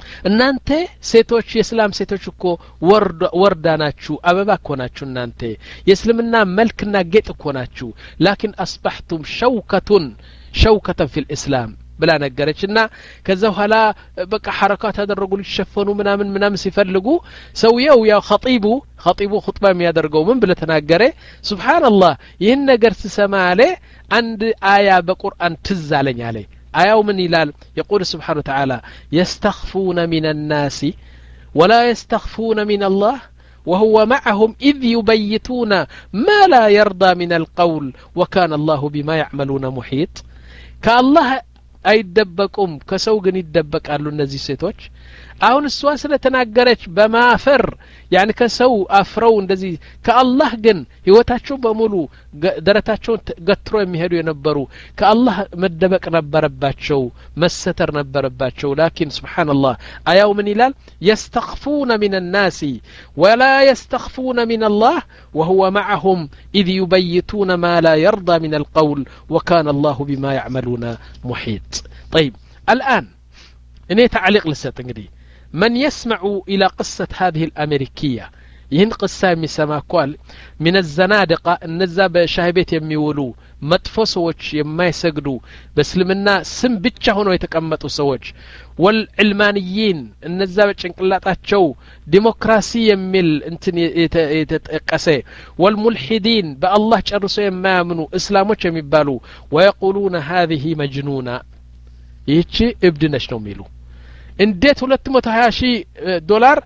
እናንተ ሴቶች የእስላም ሴቶች እኮ ወርዳ ወርዳ ናችሁ አበባ እኮ ናችሁ እናንተ የእስልምና መልክና ጌጥ እኮ ናችሁ ላኪን አስበህቱም ሸውከቱን ሸውከተን ፊል እስላም ብላ ነገረችና ከዛ በኋላ በቃ ሐረካት አደረጉ ሊሸፈኑ ምናምን ምናምን ሲፈልጉ ሰውየው ያው ኸጢቡ ኸጢቡ ኹጥባ የሚያደርገው ምን ብለ ተናገረ ሱብሃንአላህ ይህን ነገር ሲሰማ አለ አንድ አያ በቁርአን ትዝ አለኝ አለ آية من إلال يقول سبحانه وتعالى يستخفون من الناس ولا يستخفون من الله وهو معهم إذ يبيتون ما لا يرضى من القول وكان الله بما يعملون محيط كالله አይደበቁም ከሰው ግን ይደበቃሉ እነዚህ ሴቶች አሁን እሷ ስለተናገረች በማፈር يعني ከሰው አፍረው እንደዚህ ከአላህ ግን ህይወታቸው በሙሉ ደረታቸው ገትሮ የሚሄዱ የነበሩ ከአላህ መደበቅ ነበረባቸው መሰተር ነበረባቸው لكن سبحان الله አያው ምን ይላል يستخفون من الناس ولا يستخفون من الله وهو معهم إذ يبيتون ما لا يرضى من القول وكان الله بما يعملون محيط طيب الآن إني تعليق لسات انجدي من يسمع إلى قصة هذه الأمريكية ይህን ቅሳ የሚሰማ ኳል من الزنادقة እነዛ በሻህቤት የሚውሉ መጥፎ ሰዎች የማይሰግዱ በእስልምና ስም ብቻ ሆነው የተቀመጡ ሰዎች والعلمانيين እነዛ በጭንቅላታቸው ዲሞክራሲ የሚል እንትን የተጠቀሰ والملحدين በአላህ ጨርሶ የማያምኑ እስላሞች የሚባሉ ويقولون هذه مجنونة ይህቺ እብድ ነች ነው የሚሉ እንዴት ሁለት መቶ ሀያ ሺህ ዶላር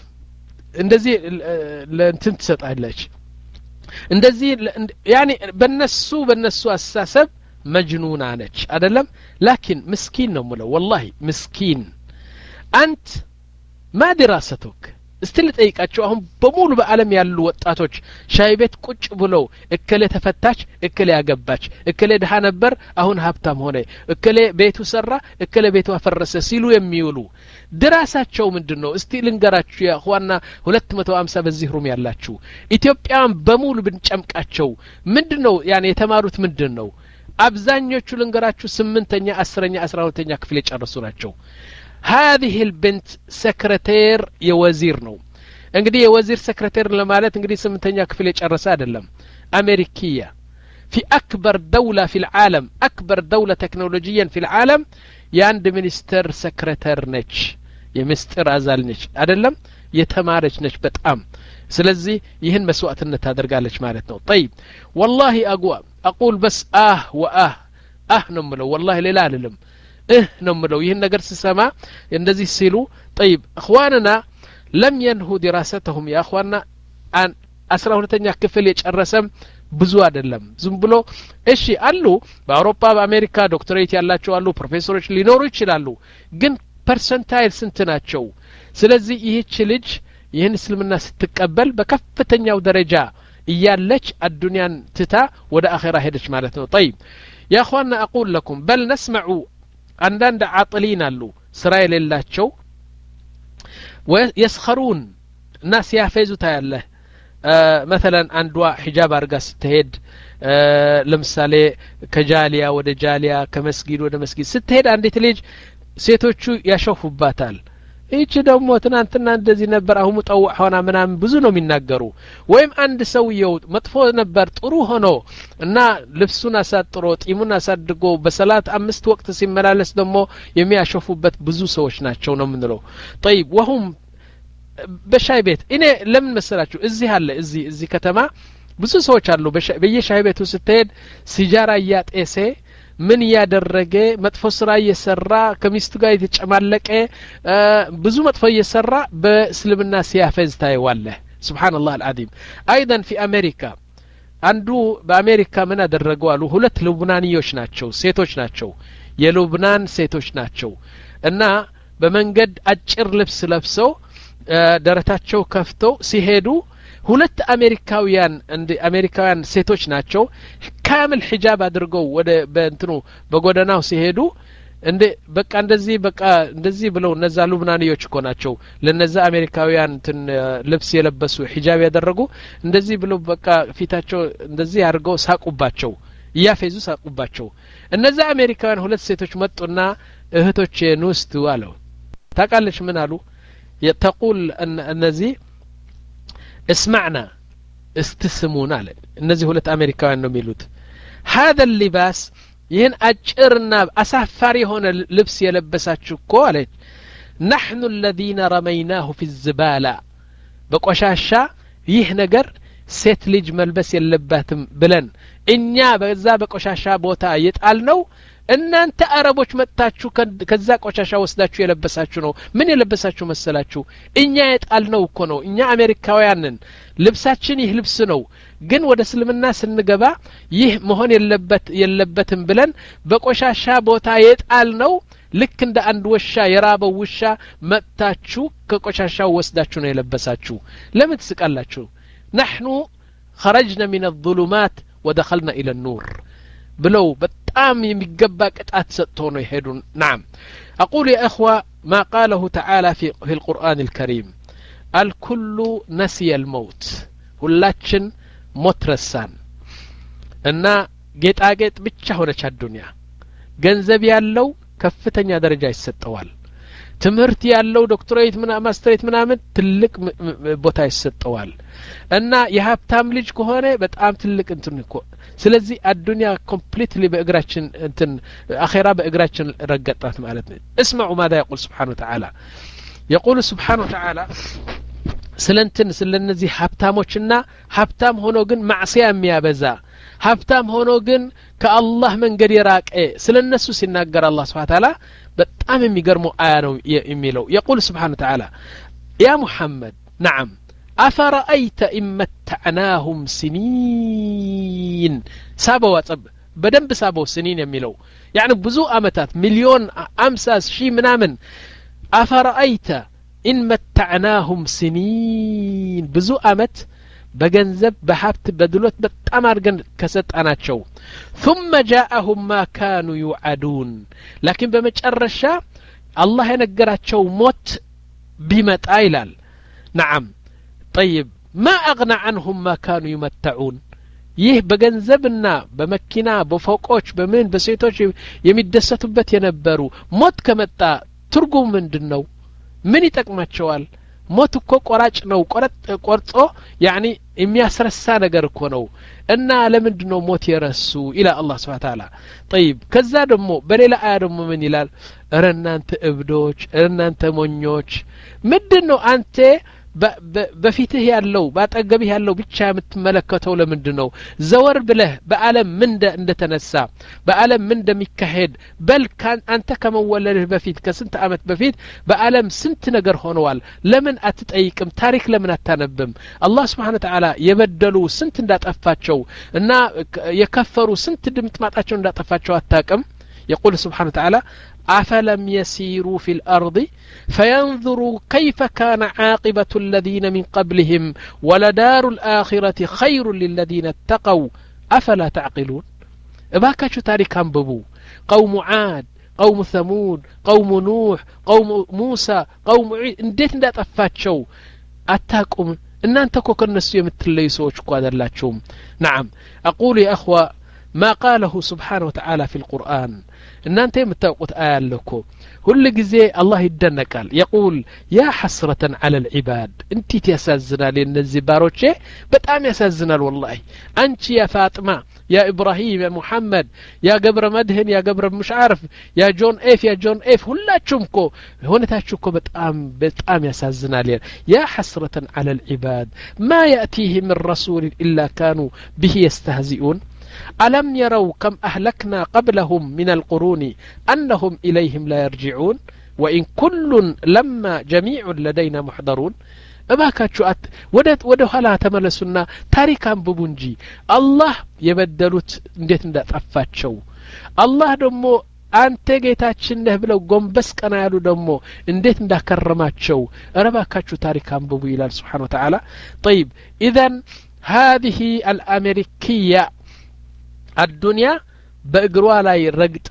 እንደዚህ ለእንትን ትሰጣለች እንደዚህ يعني በነሱ በነሱ አሳሰብ መጅኑና ነች አይደለም لكن مسكين ነው ማለት والله مسكين አንተ ما دراستك استل ጠይቃቸው አሁን በሙሉ በአለም ያሉ ወጣቶች ሻይ ቤት ቁጭ ብለው እከለ ተፈታች እከለ ያገባች እከለ ደሃ ነበር አሁን ሀብታም ሆነ እከለ ቤቱ ሰራ እከለ ቤቱ አፈረሰ ሲሉ የሚውሉ ድራሳቸው ምንድነው እስቲ ልንገራችሁ ያ ኹዋና ሁለት መቶ ሃምሳ በዚህ ሩም ያላችሁ ኢትዮጵያን በሙሉ ብንጨምቃቸው ምንድነው يعني የተማሩት ምንድነው አብዛኞቹ ልንገራችሁ ስምንተኛ አስረኛ አስራ ሁለተኛ ክፍል የጨረሱ ናቸው هذه البنت سكرتير يوزير نو انجدي يوزير سكرتير لمالت انجدي سمنتنيا كفل يጨረሰ አይደለም أمريكية في أكبر دولة في العالم أكبر دولة تكنولوجيا في العالم ياند منستر سكرتير نች يمستر أزال نች አይደለም የተማረች ነች በጣም ስለዚህ ይህን መስዋዕትነት ታደርጋለች ማለት ነው طيب والله أقوى أقول بس آه وآه آه نملو والله لا للم إيه نملو ይህን ነገር ሲሰማ እንደዚህ ሲሉ طيب اخواننا لم ينهوا دراستهم يا اخواننا ان አስራ ሁለተኛ ክፍል የጨረሰም ብዙ አይደለም ዝም ብሎ እሺ አሉ በአውሮፓ በአሜሪካ ዶክተሬት ያላቸው አሉ ፕሮፌሰሮች ሊኖሩ ይችላሉ ግን ፐርሰንታይል ስንት ናቸው ስለዚህ ይህች ልጅ ይህን እስልምና ስትቀበል በከፍተኛው ደረጃ እያለች አዱንያን ትታ ወደ አኺራ ሄደች ማለት ነው طيب يا اخواننا اقول لكم بل نسمع عندنا عاطلين አሉ ስራ የሌላቸው ويسخرون ناس يافزوا ታያለህ مثلا አንዷ ሒጃብ አርጋ ስትሄድ ለምሳሌ ከጃሊያ ወደ ጃሊያ ከመስጊድ ወደ መስጊድ ስትሄድ አንዲት ልጅ ሴቶቹ ያሾፉባታል እቺ ደግሞ ትናንትና እንደዚህ ነበር አሁን ሙጣው ሆና ምናምን ብዙ ነው የሚናገሩ ወይም አንድ ሰውየው መጥፎ ነበር ጥሩ ሆኖ እና ልብሱን አሳጥሮ ጢሙን አሳድጎ በሰላት አምስት ወቅት ሲመላለስ ደግሞ የሚያሾፉበት ብዙ ሰዎች ናቸው ነው ምንለው طيب وهم በሻይ ቤት እኔ ለምን መሰላችሁ እዚህ አለ እዚህ እዚህ ከተማ ብዙ ሰዎች አሉ በየሻይ ቤቱ ስትሄድ ሲጃራ ያጤሰ ምን ያደረገ መጥፎ ስራ እየሰራ ከሚስቱ ጋር የተጨማለቀ ብዙ መጥፎ እየሰራ በእስልምና ሲያፈዝ ታይዋለህ ሱብሃንአላህ አልዓዚም ايضا في امريكا አንዱ በአሜሪካ ምን አደረገው አሉ ሁለት ሉብናንዮች ናቸው ሴቶች ናቸው የሉብናን ሴቶች ናቸው እና በመንገድ አጭር ልብስ ለብሰው ደረታቸው ከፍተው ሲሄዱ ሁለት አሜሪካውያን እንደ አሜሪካውያን ሴቶች ናቸው ካምል ሒጃብ አድርገው ወደ በእንትኑ በጎዳናው ሲሄዱ እንደ በቃ እንደዚህ በቃ እንደዚህ ብለው እነዛ ሉብናንዮች እኮ ናቸው ለነዛ አሜሪካውያን እንትን ልብስ የለበሱ ሒጃብ ያደረጉ እንደዚህ ብለው በቃ ፊታቸው እንደዚህ አድርገው ሳቁባቸው ያፈዙ ሳቁባቸው እነዛ አሜሪካውያን ሁለት ሴቶች መጡና እህቶቼ ንስቱ አለው ታቃለች ምን አሉ يتقول ان እነዚህ اسمعنا استسمونا አለ እነዚህ ሁለት አሜሪካውያን ነው የሚሉት هذا اللباس ይህን አጭርና አሳፋሪ ሆነ ልብስ የለበሳችሁ እኮ አለች نحن الذين رميناه في الزبالة በቆሻሻ ይህ ነገር ሴት ልጅ መልበስ የለባትም ብለን እኛ በዛ በቆሻሻ ቦታ የጣልነው እናንተ አረቦች መጣችሁ ከዛ ቆሻሻ ወስዳችሁ የለበሳችሁ ነው ምን የለበሳችሁ መሰላችሁ እኛ የጣልነው እኮ ነው እኛ አሜሪካውያንን ልብሳችን ይህ ልብስ ነው ግን ወደ እስልምና ስንገባ ይህ መሆን የለበት የለበትም ብለን በቆሻሻ ቦታ የጣልነው ልክ እንደ አንድ ወሻ የራበው ውሻ መጣችሁ ከቆሻሻው ወስዳችሁ ነው የለበሳችሁ ለምን ትስቃላችሁ نحن خرجنا من الظلمات ودخلنا إلى النور بلو بتام يمجبا قطعت سطو ነው يهدون نعم أقول يا إخوة ما قاله تعالى في في القرآن الكريم الكل نسي الموت ሁላችን ሞት ረሳን እና ጌጣጌጥ ብቻ ሆነች አዱንያ ገንዘብ ያለው ከፍተኛ ደረጃ ይሰጠዋል ትምህርት ያለው ዶክተሬት ምና ማስተሬት ምናምን ትልቅ ቦታ ይሰጠዋል እና የሀብታም ልጅ ከሆነ በጣም ትልቅ እንትን እኮ ስለዚህ አዱንያ ኮምፕሊትሊ በእግራችን እንትን አኺራ በእግራችን ረገጣት ማለት ነው اسمعوا ماذا يقول سبحانه وتعالى يقول سبحانه وتعالى ስለንትን ስለነዚህ ሀብታሞችና ሀብታም ሆኖ ግን ማዕሲያ የሚያበዛ ሀብታም ሆኖ ግን ከአላህ መንገድ የራቀ ስለነሱ ሲናገር አላህ Subhanahu Wa Ta'ala በጣም የሚገርመው አያ ነው የሚለው يقول سبحانه وتعالى يا محمد نعم أفرأيت إن متعناهم سنين سابوا وطب بدنب سابوا سنين የሚለው يعني ብዙ አመታት ሚሊዮን አምሳ ሺህ ምናምን أفرأيت إن متعناهم سنين ብዙ አመት በገንዘብ በሀብት በድሎት በጣም አርገን ከሰጣናቸው ثم جاءهم ما كانوا يوعدون لكن በመጨረሻ አላህ የነገራቸው ሞት ቢመጣ ይላል نعم طيب ما أغنى عنهم ما كانوا يمتعون ይህ በገንዘብና በመኪና በፎቆች በምን በሴቶች የሚደሰቱበት የነበሩ ሞት ከመጣ ትርጉም ምንድነው ምን ይጠቅማቸዋል ሞት እኮ ቆራጭ ነው ቆረጥ ቆርጦ يعني የሚያስረሳ ነገር እኮ ነው እና ለምንድነው ሞት የረሱ ኢላ አላህ Subhanahu Wa Ta'ala طيب ከዛ ደግሞ በሌላ አያ ደግሞ ምን ይላል እረናንተ እብዶች እረናንተ ሞኞች ምንድነው አንተ በፊትህ ያለው ባጠገብህ ያለው ብቻ የምትመለከተው ለምንድነው ዘወር ብለህ በአለም ምን እንደተነሳ በአለም ምን እንደሚካሄድ በል ካን አንተ ከመወለድህ በፊት ከስንት አመት በፊት በአለም ስንት ነገር ሆነዋል ለምን አትጠይቅም ታሪክ ለምን አታነብም አላህ Subhanahu Wa Ta'ala የበደሉ ስንት እንዳጠፋቸው እና የከፈሩ ስንት ድምጥ ማጣቸው እንዳጠፋቸው አታቅም يقول سبحانه وتعالى أفلم يسيروا في الأرض فينظروا كيف كان عاقبة الذين من قبلهم ولدار الآخرة خير للذين اتقوا أفلا تعقلون باكاتشو تاريخ ببو قوم عاد قوم ثمود قوم نوح قوم موسى قوم عيد انديت اندات أفاتشو أتاكم إن أنتكو كنسو يمتلي سوچ قادرلاتشوم نعم أقول يا أخوة ما قاله سبحانه وتعالى في القرآن إن أنت متوقت آية لكم كل جزء الله يدنكال يقول يا حسرة على العباد أنت تيسازنا لأن الزباروتش بتأم يسازنا والله أنت يا فاطمة يا إبراهيم يا محمد يا قبر مدهن يا قبر مش عارف يا جون إيف يا جون إيف هلا تشمكو هنا تشمكو بتأم بتأم يسازنا لأن يا حسرة على العباد ما يأتيه من رسول إلا كانوا به يستهزئون ألم يروا كم أهلكنا قبلهم من القرون أنهم إليهم لا يرجعون وإن كل لما جميع لدينا محضرون أباكاتشو أت ودت ودو هلا تملسنا تاريكا ببنجي الله يبدلوت نديت ندات أفاتشو الله دمو አንተ ጌታችን ነህ ብለው ጎንበስ ቀና ያሉ ደግሞ እንዴት እንዳከረማቸው ረባካችሁ ታሪክ አንብቡ ይላል Subhanahu Wa Ta'ala طيب اذا هذه الامريكيه الدنيا በእግሯ ላይ ረግጣ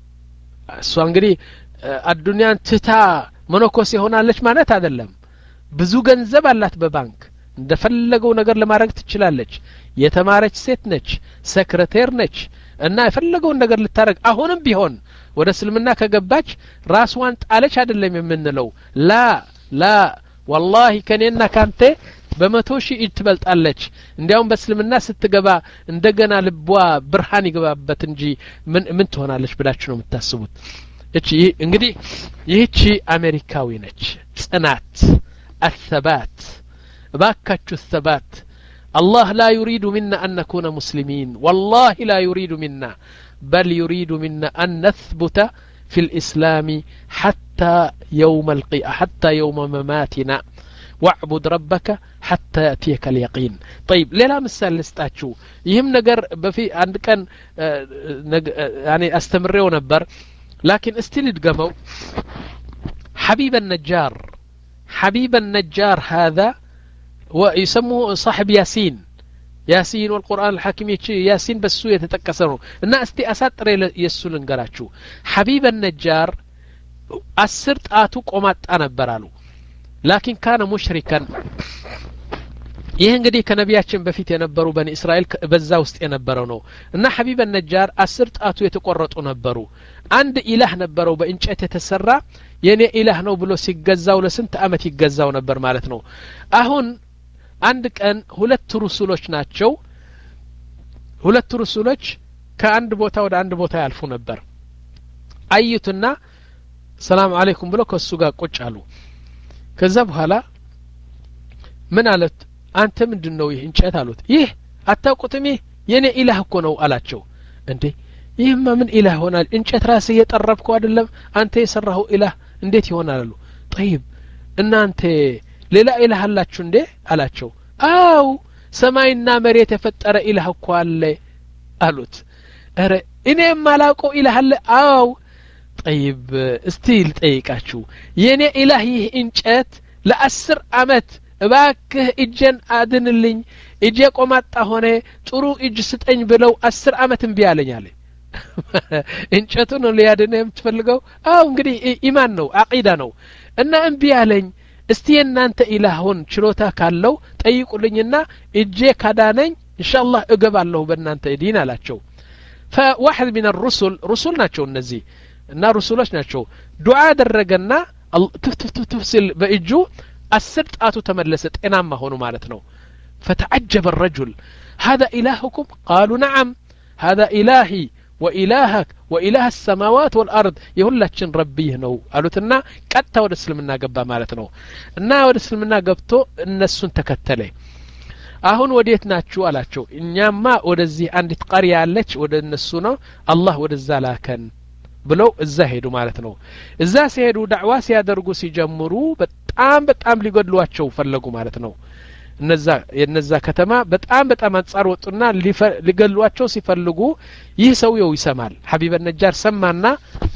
እሷ እንግዲህ አዱንያን ትታ ሞኖኮስ ይሆናለች ማለት አይደለም ብዙ ገንዘብ አላት በባንክ እንደፈለገው ነገር ለማድረግ ትችላለች የተማረች ሴት ነች ሰክሬታሪ ነች እና የፈለገውን ነገር ልታረግ አሁንም ቢሆን ወደ እስልምና ከገባች ራስዋን ጣለች አይደለም የምንለው ላ ላ والله ከኔና ካንተ በመቶ ሺህ ትበልጣለች እንዲያውም በእስልምና ስትገባ እንደገና ልቧ ብርሃን ይገባበት እንጂ ምን ምን ትሆናለች ብላችሁ ነው የምታስቡት እቺ እንግዲህ ይህቺ አሜሪካዊ ነች ጽናት الثبات باكاችሁ الثبات الله لا يريد منا أن نكون مسلمين والله لا يريد منا بل يريد منا أن نثبت في الإسلام حتى يوم القيامة حتى يوم مماتنا واعبد ربك حتى يأتيك اليقين طيب ليلا مثال لستاتشو يهم نجر بفي عند كان يعني استمروا نبر لكن استلد قمو حبيب النجار حبيب النجار هذا ويسموه صاحب ياسين ياسين والقرآن الحكيم ياسين بس سوية تتكسروا الناس استي أساطر يسولن قراتشو حبيب النجار أسرت آتوك ومات أنا برالو لكن كان مشركا ይህ እንግዲህ ከነቢያችን በፊት የነበሩ በኒ እስራኤል በዛ ውስጥ የነበረው ነው እና ሐቢብ النجار አስር ጣቱ የተቆረጡ ነበሩ አንድ ኢላህ ነበረው በእንጨት የተሰራ የኔ ኢላህ ነው ብሎ ሲገዛው ለስንት አመት ይገዛው ነበር ማለት ነው አሁን አንድ ቀን ሁለት ሩሱሎች ናቸው ሁለት ሩሱሎች ከአንድ ቦታ ወደ አንድ ቦታ ያልፉ ነበር አዩትና ሰላም አለይኩም ብሎ ከሱ ጋር ቁጭ አሉ ከዛ በኋላ ምን አለት አንተ ምንድነው ይህ እንጨት አሉት ይህ አታውቁትም ይህ የኔ ኢላህ እኮ ነው አላቸው እንዴ ይህማ ምን ኢላህ ሆናል እንጨት ራስ እየጠረብከው አይደለም አንተ የሰራኸው ኢላህ እንዴት ይሆናል አሉ طيب እናንተ ሌላ ኢላህ አላችሁ እንዴ አላቸው አው ሰማይና መሬት የፈጠረ ኢላህ እኮ አለ አሉት አረ እኔ ማላውቀው ኢላህ አለ አው طيب استيل ጠይቃችሁ የኔ ኢላህ ይህ እንጨት ለአስር አመት እባክህ እጄን አድንልኝ እጄ ቆማጣ ሆነ ጥሩ እጅ ስጠኝ ብለው አስር አመት እንቢ አለኝ አለ እንጨቱን ነው ሊያድነው የምትፈልገው አው እንግዲህ ኢማን ነው አቂዳ ነው እና እንቢ አለኝ እስቲ እናንተ ኢላሁን ችሎታ ካለው ጠይቁልኝና እጄ ካዳነኝ ኢንሻአላህ እገባለሁ በእናንተ ዲን አላቸው فواحد من الرسل رسول ናቸው እነዚህ እና ሩሱሎች ናቸው ዱዓ አደረገና ትፍ ትፍ ትፍ ሲል በእጁ አስር ጣቱ ተመለሰ ጤናማ ሆኖ ማለት ነው فتعجب الرجل هذا إلهكم قالوا نعم هذا إلهي وإلهك وإله السماوات والأرض يهلكن ربيه ነው አሉትና ቀጥታ ወደ እስልምና ገባ ማለት ነው እና ወደ እስልምና ገብቶ እነሱን ተከተለ አሁን ወዴት ናችሁ አላቸው እኛማ ወደዚህ አንዲት ቀሪያ ያለች ወደ እነሱ ነው አላህ ወደዛ ላከን ብለው እዛ ሄዱ ማለት ነው እዛ ሲሄዱ ዳዕዋ ሲያደርጉ ሲጀምሩ በጣም በጣም ሊገድሏቸው ፈለጉ ማለት ነው እነዛ የነዛ ከተማ በጣም በጣም አንጻር ወጡና ሊገድሏቸው ሲፈልጉ ይህ ሰውየው ይሰማል ሐቢብ النجار ሰማና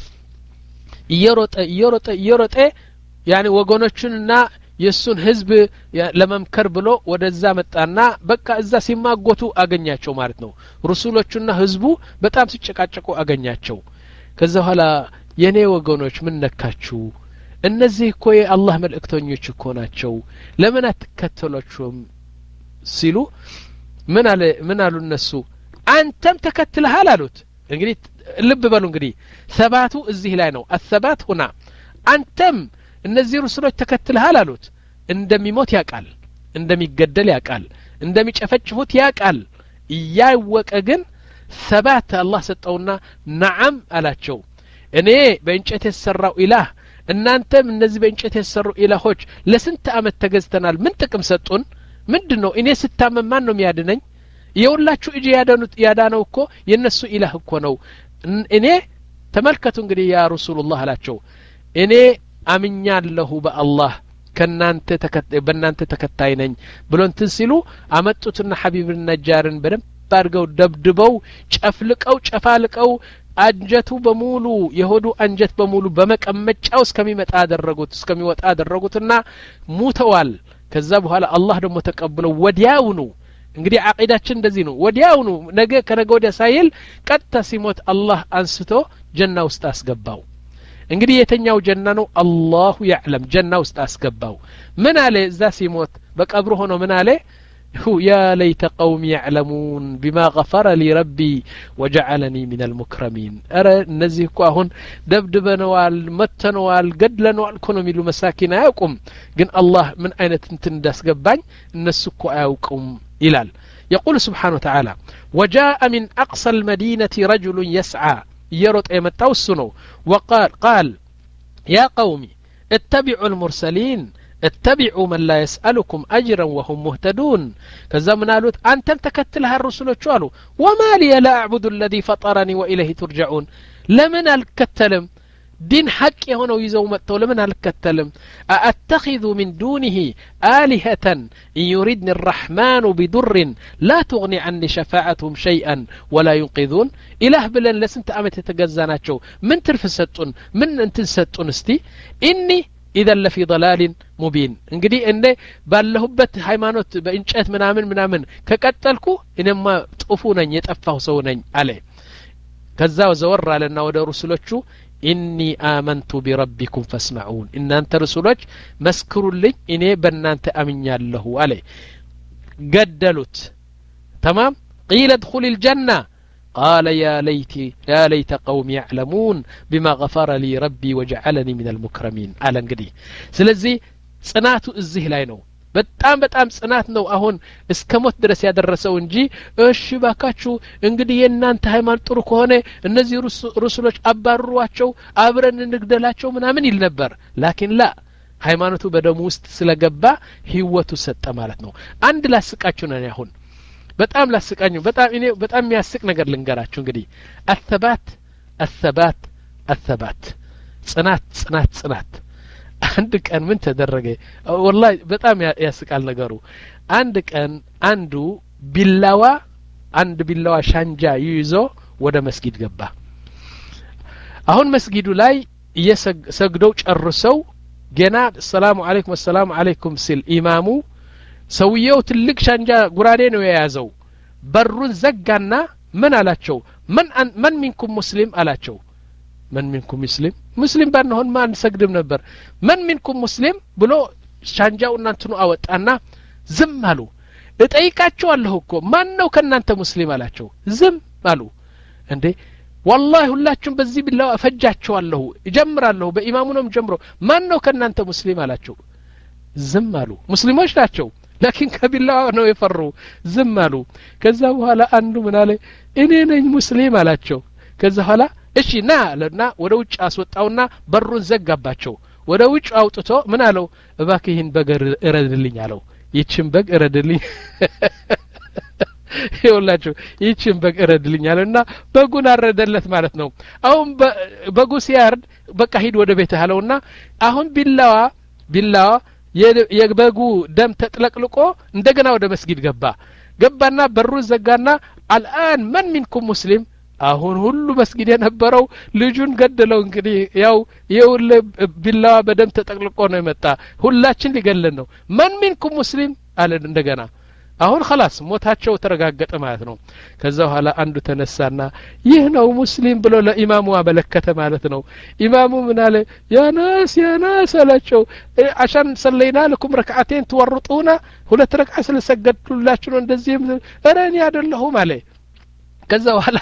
ይሮጠ ይሮጠ ይሮጠ ያኒ ወገኖቹንና የሱን ህዝብ ለመምከር ብሎ ወደዛ መጣና በቃ እዛ ሲማጎቱ አገኛቸው ማለት ነው ሩሱሎቹና ህዝቡ በጣም ሲጨቃጨቁ አገኛቸው ከዛ ኋላ የኔ ወገኖች ምን ነካችሁ እነዚህ እኮ የአላህ መልእክተኞች እኮ ናቸው ለምን አትከተሏቸውም ሲሉ ምን አለ ምን አሉ እነሱ አንተም ተከትለሃል አሉት እንግዲህ ልብ በሉ እንግዲህ ሰባቱ እዚህ ላይ ነው الثبات هنا አንተም እነዚህ ሩሱሎች ተከትለሃል አሉት እንደሚሞት ያቃል እንደሚገደል ያቃል እንደሚጨፈጭፉት ያቃል ያወቀ ግን ثبات الله ሰጠውና نعم አላቸው እኔ በእንጨት የተሰራው ኢላህ እናንተም እነዚህ በእንጨት የተሰሩ ኢላሆች ለስንት አመት ተገዝተናል ምን ጥቅም ሰጡን ምንድነው እኔ ስታመም ማን ነው የሚያድነኝ የውላችሁ እጄ ያዳኑት ያዳነው እኮ የነሱ ኢላህ እኮ ነው እኔ ተመልከቱ እንግዲህ ያ ረሱላህ አላቸው እኔ አምኛለሁ በአላህ ከናንተ ተከታይ በእናንተ ተከታይ ነኝ ብሎ እንትን ሲሉ አመጡትና ሐቢብ النجارን በደም ባርገው ደብድበው ጨፍልቀው ጨፋልቀው አንጀቱ በሙሉ የሆዱ አንጀት በሙሉ በመቀመጫው እስከሚመጣ አደረጉት እስከሚወጣ አደረጉትና ሙተዋል ከዛ በኋላ አላህ ደግሞ ተቀበለው ወዲያውኑ እንግዲህ አቂዳችን እንደዚህ ነው ወዲያውኑ ነገ ከነገ ወዲያ ሳይል ቀጥታ ሲሞት አላህ አንስቶ ጀና ውስጥ አስገባው እንግዲህ የተኛው ጀና ነው አላሁ ያዕለም ጀና ውስጥ አስገባው ምን አለ እዛ ሲሞት በቀብሩ ሆኖ ምን አለ يا ليت قوم يعلمون بما غفر لي ربي وجعلني من المكرمين أرى نزيكو هون دبدبنوال متنوال قدلنوال كونوا ميلو مساكين أيوكم قن الله من أين تنتندس قبان نسكو أيوكم إلال يقول سبحانه وتعالى وجاء من أقصى المدينة رجل يسعى يرد أيمتاو السنو وقال قال يا قومي اتبعوا المرسلين اتبعوا من لا يسألكم أجرا وهم مهتدون كذا من قالوا أنت تكتلها الرسل قالوا وما لي لا أعبد الذي فطرني وإليه ترجعون لمن الكتلم دين حق هنا يزو متو لمن الكتلم أأتخذ من دونه آلهة إن يردني الرحمن بضر لا تغني عني شفاعتهم شيئا ولا ينقذون إله بلن لسنت أمت تجزاناتشو من ترفستون من انتنستون استي إني إذا لفي ضلال مبين እንግዲህ እንደ ባለሁበት ሃይማኖት በእንጨት ምናምን ምናምን ከቀጠልኩ እኔማ ጥፉ ነኝ የጠፋው ሰው ነኝ አለ ከዛው ዘወር አለና ወደ ሩስሎቹ إني آمنت بربكم فاسمعون إن أنت رسولك مسكروا لي إني بنانت أمني الله عليه قدلت تمام قيل ادخل الجنة قال يا ليت يا ليت قوم يعلمون بما غفر لي ربي وجعلني من المكرمين على انقدي سلازي صناتو እዚህ ላይ ነው በጣም በጣም ጽናት ነው አሁን እስከሞት ድረስ ያደረሰው እንጂ እሺ ባካችሁ እንግዲህ የናንተ ሃይማኖት ጥሩ ከሆነ እነዚህ ሩስሎች አባሩዋቸው አብረን እንግደላቸው ምናምን ይል ነበር ላኪን ላ ሃይማኖቱ በደሙ ውስጥ ስለገባ ህይወቱ ሰጠ ማለት ነው አንድ ላስቃችሁ ነው አሁን በጣም ላስቃኙ በጣም እኔ በጣም የሚያስቅ ነገር ልንገራችሁ እንግዲህ الثبات الثبات الثبات ጽናት ጽናት ጽናት አንድ ቀን ምን ተደረገ والله በጣም ያስቃል ነገሩ አንድ ቀን አንዱ ቢላዋ አንድ ቢላዋ ሻንጃ ይዞ ወደ መስጊድ ገባ አሁን መስጊዱ ላይ እየሰግደው ጨርሰው ገና ሰላም አለይኩም ሰላም አለይኩም ሲል ኢማሙ ሰውየው ትልቅ ሻንጃ ጉራዴ ነው የያዘው በሩን ዘጋና ምን አላቸው ምን ማን ሚንኩም ሙስሊም አላቸው من منكم مسلم مسلم بانهن ما نسجدم نبر من منكم مسلم ብሎ ሻንጃውና እንትኑ አወጣና ዝም አሉ እጠይቃቸዋለሁ እኮ ማን ነው ከናንተ ሙስሊም አላቸው ዝም አሉ እንዴ والله ሁላችሁም በዚህ ቢላው አፈጃቸዋለሁ እጀምራለሁ በኢማሙ ነው ጀምሮ ማን ነው ከናንተ ሙስሊም አላቸው ዝም አሉ ሙስሊሞች ናቸው لكن ከቢላው ነው የፈሩ ዝም አሉ ከዛ በኋላ አንዱ ምን አለ እኔ ነኝ ሙስሊም አላቸው ከዛ በኋላ እሺ ና ለና ወደ ውጭ አስወጣውና በሩን ዘጋባቸው ወደ ውጭ አውጥቶ ምን አለው እባክህን በገር እረድልኝ አለው ይችን በግ እረድልኝ ይወላችሁ ይችን በግ እረድልኝ አለና በጉን አረደለት ማለት ነው አሁን በጉ ሲያርድ በቃ ሂድ ወደ ቤት አለውና አሁን ቢላዋ ቢላዋ የበጉ ደም ተጥለቅልቆ እንደገና ወደ መስጊድ ገባ ገባና በሩን ዘጋና الان من منكم مسلم አሁን ሁሉ መስጊድ የነበረው ልጁን ገደለው እንግዲህ ያው የውል ቢላዋ በደም ተጠቅልቆ ነው የመጣ ሁላችን ሊገለን ነው ማን ሚንኩም ሙስሊም አለ እንደገና አሁን خلاص ሞታቸው ተረጋገጠ ማለት ነው ከዛ በኋላ አንዱ ተነሳና ይህ ነው ሙስሊም ብሎ ለኢማሙ አበለከተ ማለት ነው ኢማሙ ምን አለ ያ ናስ ያ ናስ አላቸው عشان صلينا لكم ركعتين تورطونا ሁለት ረክዓ ስለሰገድኩላችሁ ነው እንደዚህ እረን ያደለሁም አለ ከዛ በኋላ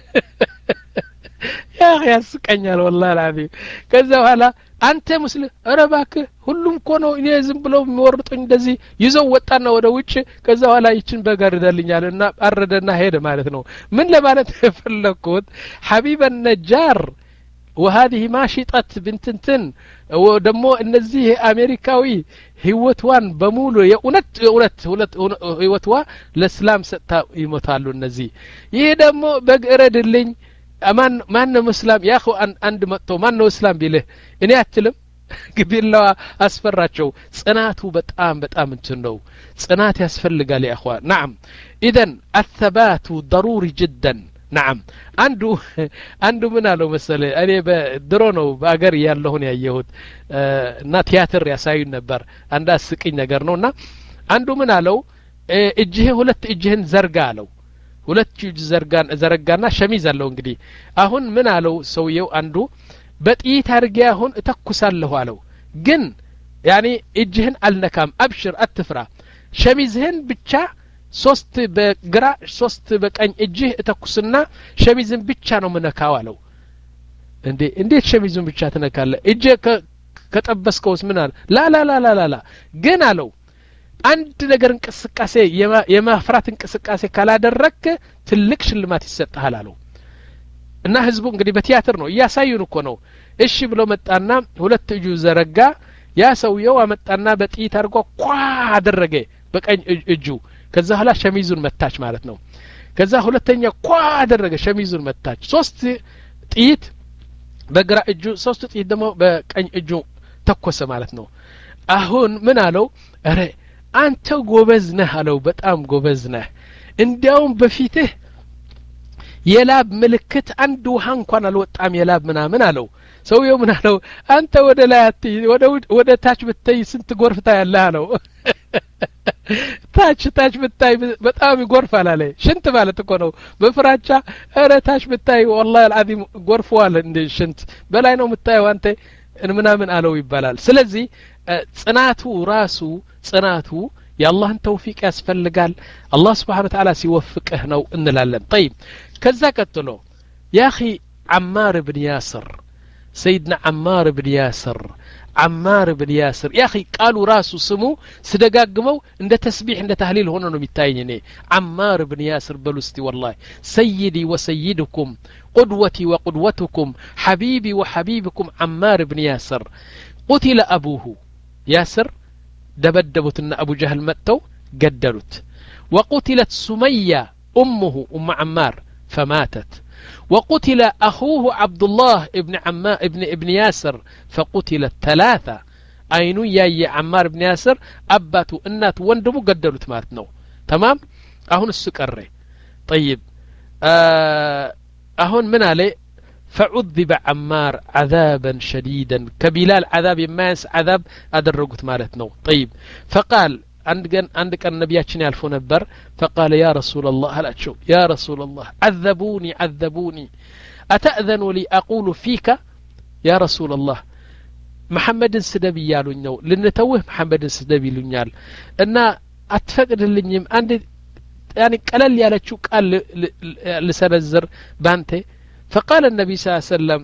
يا اخي ያስቀኛል والله العظيم ከዛ በኋላ አንተ ሙስሊም አረባክ ሁሉም እኮ ነው እኔ ዝም ብለው የሚወርጡኝ እንደዚህ ይዘው ወጣና ወደ ውጭ ከዛ በኋላ ይችን በጋርዳልኛልና አረደና ሄደ ማለት ነው ምን ለማለት ፈለኩት حبيب النجار وهذه ماشطة بنتنتن ودሞ እነዚህ አሜሪካዊ ህይወቷን በሙሉ የኡነት የኡነት ህይወቷ ለእስላም ሰጣ ይሞታሉ እነዚህ ይሄ ደግሞ በግረድልኝ ማን ማን ነው እስላም ያኹ አንድ መጥቶ ማን ነው እስላም ቢልህ እኔ አትልም ግቢላው አስፈራቸው ጽናቱ በጣም በጣም እንትን ነው ጽናት ያስፈልጋል ያ اخوان نعم اذا الثبات ضروري جدا نعم አንዱ አንዱ ምን አለው መሰለ እኔ በድሮ ነው በአገር ያለሁ ነው ያየሁት እና ቲያትር ያሳዩን ነበር አንድ አስቂኝ ነገር ነውና አንዱ ምን አለው እጅህ ሁለት እጅህን ዘርጋ አለው ሁለት እጅ ዘርጋን ዘረጋና ሸሚዝ አለው እንግዲህ አሁን ምን አለው ሰውየው አንዱ በጥይት አርጌ አሁን እተኩሳለሁ አለው ግን ያኒ እጅህን አልነካም አብሽር አትፍራ ሸሚዝህን ብቻ ሶስት በግራ ሶስት በቀኝ እጅህ እተኩስና ሸሚዝን ብቻ ነው መነካው አለው እንዴ እንዴት ሸሚዙን ብቻ ተነካለ እጄ ከጠበስከውስ ምን አለ ላ ላ ላ ላ ላ ግን አለው አንድ ነገር እንቅስቃሴ የማፍራት እንቅስቃሴ ካላደረክ ትልቅ ሽልማት ይሰጣል አለው እና ህዝቡ እንግዲህ በቲያትር ነው ያሳዩን እኮ ነው እሺ ብሎ መጣና ሁለት እጁ ዘረጋ ያ ሰውየው አመጣና በጥይት አድርጎ ቋ አደረገ በቀኝ እጁ ከዛ ኋላ ሸሚዙን መታች ማለት ነው ከዛ ሁለተኛ ቋ አደረገ ሸሚዙን መታች ሶስት ጥይት በግራ እጁ ሶስት ጥይት ደግሞ በቀኝ እጁ ተኮሰ ማለት ነው አሁን ምን አለው አረ አንተ ጎበዝ ነህ አለው በጣም ጎበዝ ነህ እንዲያውም በፊትህ የላብ ምልክት አንድ ውሃ እንኳን አልወጣም የላብ ምናምን አለው ሰውየው ምን አለው አንተ ወደ ላይ አትይ ወደ ወደ ታች ብታይ ስንት ጎርፍታ ያለህ አለው ታች ታች ብታይ በጣም ይጎርፋል አለ ሽንት ማለት እኮ ነው በፍራቻ አረ ታች ብታይ والله العظيم ጎርፏል እንደ ሽንት በላይ ነው የምታየው አንተ ምናምን አለው ይባላል ስለዚህ ጽናቱ ራሱ ጽናቱ የአላህን ተውፊቅ ያስፈልጋል አላህ Subhanahu Wa Ta'ala ሲወፍቅህ ነው እንላለን طيب ከዛ ቀጥሎ يا اخي عمار بن ياسر سيدنا عمار بن ياسر عمار بن ياسر يا اخي قالوا راسو سمو سدغاغمو عند تسبيح عند تهليل هنا ነው የሚታየኝ عمار بن ياسر بلستي والله سيدي وسيدكم قدوتي وقدوتكم حبيبي وحبيبكم عمار بن ياسر قتل ابوه ياسر دبدبتنا ابو جهل متوا قدلت وقتلت سمية امه ام عمار فماتت وقتل أخوه عبد الله ابن عمار ابن ابن ياسر فقتل الثلاثة أينو يا عمار بن ياسر أباتو إنات وندمو قدروا تماتنو تمام أهون السكري طيب أهون من عليه فعذب عمار عذابا شديدا كبلال عذاب يماس عذاب أدرجت مالتنو طيب فقال عندك عندك النبياتشن يالفون البر فقال يا رسول الله هل أتشو يا رسول الله عذبوني عذبوني أتأذن لي أقول فيك يا رسول الله محمد سدبي يالونيو لنتوه محمد سدبي لونيال أن أتفقد اللي عند يعني قلل يالتشو قال لسنزر بانته فقال النبي صلى الله عليه وسلم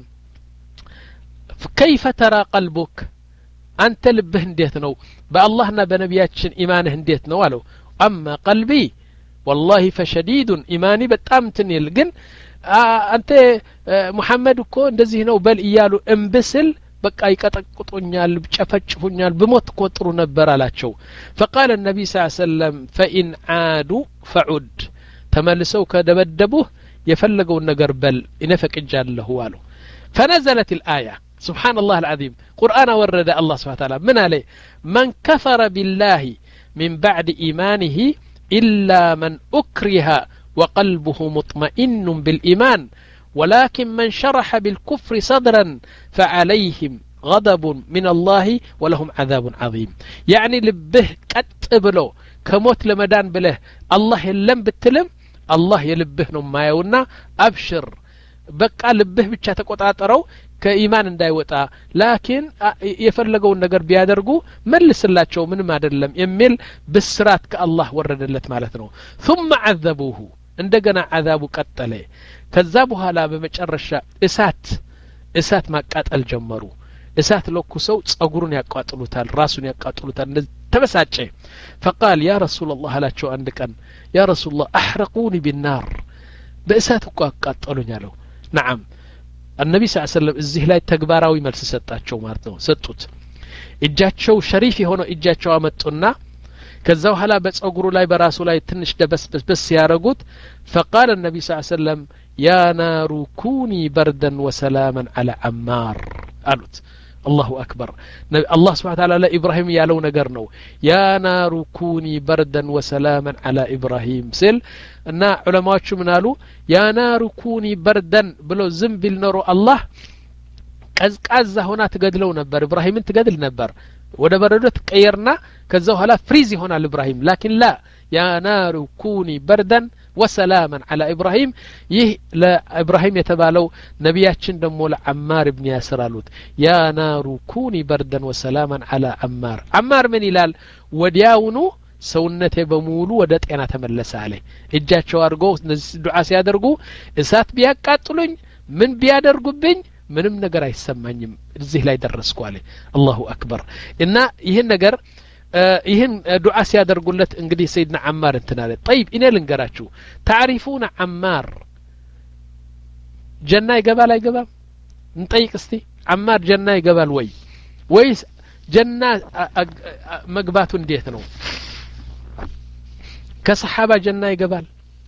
كيف ترى قلبك أنت لبه انديت نو باللهنا بنبياتشن إيمانه انديت نو قالوا أما قلبي والله فشديد إيماني بتأمتني لقن آه أنت آه محمد كو اندزيه نو بل إيالو انبسل بقى يقطقطونيال بچفچفونيال بموت قطرو نبر علاتشو فقال النبي صلى الله عليه وسلم فإن عادوا فعد تملسوا كدبدبوه يفلقوا النقر بل إنفك إجال له والو فنزلت الآية سبحان الله العظيم قرآن ورد الله سبحانه وتعالى من عليه من كفر بالله من بعد إيمانه إلا من أكره وقلبه مطمئن بالإيمان ولكن من شرح بالكفر صدرا فعليهم غضب من الله ولهم عذاب عظيم يعني لبه كتبلو كموت لمدان بله الله يلم بالتلم الله يلبه نما يونا أبشر በቃ ልብህ ብቻ ተቆጣጣረው ከኢማን እንዳይወጣ ላኪን የፈለገውን ነገር ቢያደርጉ መልስላቸው ምንም አይደለም የሚል ብስራት ከአላህ ወረደለት ማለት ነው ثم عذبوه እንደገና عذابو ቀጠለ ከዛ በኋላ በመጨረሻ እሳት እሳት ማቃጠል ጀመሩ እሳት ለኩሰው ጸጉሩን ያቃጥሉታል ራሱን ያቃጥሉታል ተበሳጨ فقال يا رسول الله አላቸው አንድ ቀን يا رسول الله احرقوني بالنار በእሳት እኮ አቃጠሉኝ አለው نعم النبي صلى الله عليه وسلم እዚህ ላይ ተግባራዊ መልስ ሰጣቸው ማለት ነው ሰጡት እጃቸው ሸሪፍ የሆነው እጃቸው አመጡና ከዛው hala በጸጉሩ ላይ በራሱ ላይ ትንሽ ደበስበስ ያረጉት فقال النبي صلى الله عليه وسلم يا نار كوني بردا وسلاما على عمار قالت الله أكبر الله سبحانه وتعالى لإبراهيم يالو نجر نو يا نار كوني بردا وسلاما على إبراهيم سل أن علماء شو منالو يا نار كوني بردا بلو زنبل نرو الله كز كز هنا تقدلو نبر إبراهيم انت قدل نبر وده بردت كيرنا كزو هلا فريزي هنا لإبراهيم لكن لا يا نار كوني بردا وسلاما على إبراهيم يه لا إبراهيم يتبالو نبياتشن دمو لعمار بن ياسر قالوت يا نار كوني بردا وسلاما على عمار عمار من إلال ودياونو ሰውነቴ በሙሉ ወደ ጤና ተመለሰ አለ እጃቸው አድርገው እነዚህ ዱዓ ሲያደርጉ እሳት ቢያቃጥሉኝ ምን ቢያደርጉብኝ ምንም ነገር አይሰማኝም እዚህ ላይ ደረስኩ አለ አላሁ አክበር እና ይሄን ነገር ይሄን ዱዓ ሲያደርጉለት እንግዲህ ሰይድና አማር እንተናለ طيب እኔ ልንገራችሁ تعرفون عمار ጀና ይገባል አይገባም እንጠይቅ እስቲ አማር ጀና ይገባል ወይ ወይስ ጀና መግባቱ እንዴት ነው ከሰሃባ ጀና ይገባል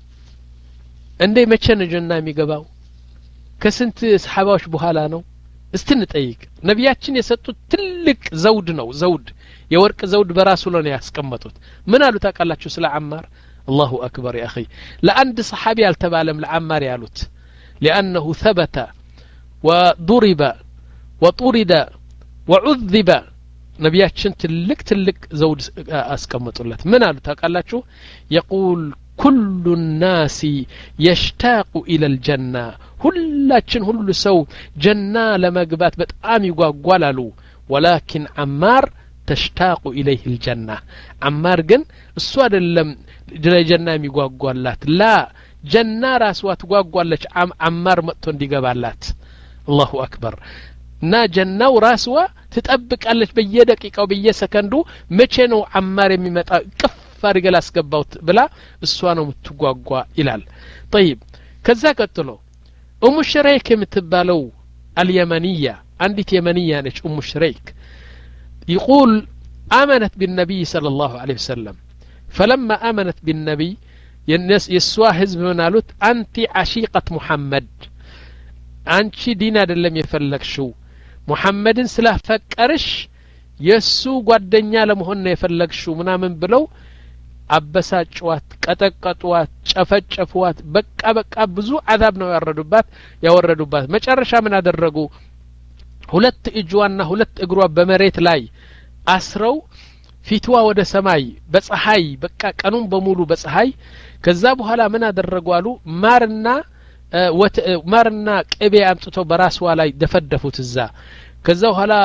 እንዴ መቼ ነው ጀና የሚገባው ከስንት ሰሃባዎች በኋላ ነው እስቲ እንጠይቅ ነብያችን የሰጡት ትልቅ ዘውድ ነው ዘውድ የወርቅ ዘውድ በራሱ ላይ ያስቀመጡት ምን አሉ ታቃላችሁ ስለ አማር الله اكبر يا اخي ለአንድ ሰሃቢ ያልተባለም ለአማር ያሉት لانه ثبت وضرب وطرد وعذب ነብያችን ትልቅ ትልቅ ዘውድ አስቀመጡለት ምን አሉ ታቃላችሁ يقول كل الناس يشتاق الى الجنه ሁላችን ሁሉ ሰው ጀና ለመግባት በጣም ይጓጓላሉ ولكن عمار تشتاق اليه الجنه عمار ግን እሱ አይደለም ለጀና የሚጓጓላት لا ጀና ራስዋ ትጓጓለች عمار መጥቶ እንዲገባላት الله اكبر ና ጀናው ራስዋ ትጠብቃለች በየደቂቃው በየሰከንዱ መቼ ነው عمار የሚመጣ ቅፍ አድርገው አስገባውት ብላ እሷ ነው የምትጓጓ ይላል طيب ከዛ ቀጥሎ ام شريك የምትባለው اليمنيه عندي يمنيه ነች ام شريك يقول آمنت بالنبي صلى الله عليه وسلم فلما آمنت بالنبي الناس يسوا حزب منالوت أنت عشيقة محمد أنت دين አይደለም የፈለግሽው ሙሐመድን ስለፈቀርሽ የሱ ጓደኛ ለመሆን ነው የፈለግሽው ምናምን ብለው አበሳጭዋት ቀጠቀጧት ጨፈጨፏት በቃ በቃ ብዙ አዛብ ነው ያወረዱባት ያወረዱባት መጨረሻ ምን አደረጉ ሁለት እጇና ሁለት እግሯ በመሬት ላይ አስረው ፊትዋ ወደ ሰማይ በፀሐይ በቃ ቀኑን በሙሉ በፀሐይ ከዛ በኋላ ምን አደረጉ አሉ ማርና ማርና ቅቤ አምጥተው በራስዋ ላይ ደፈደፉት እዛ ከዛ በኋላ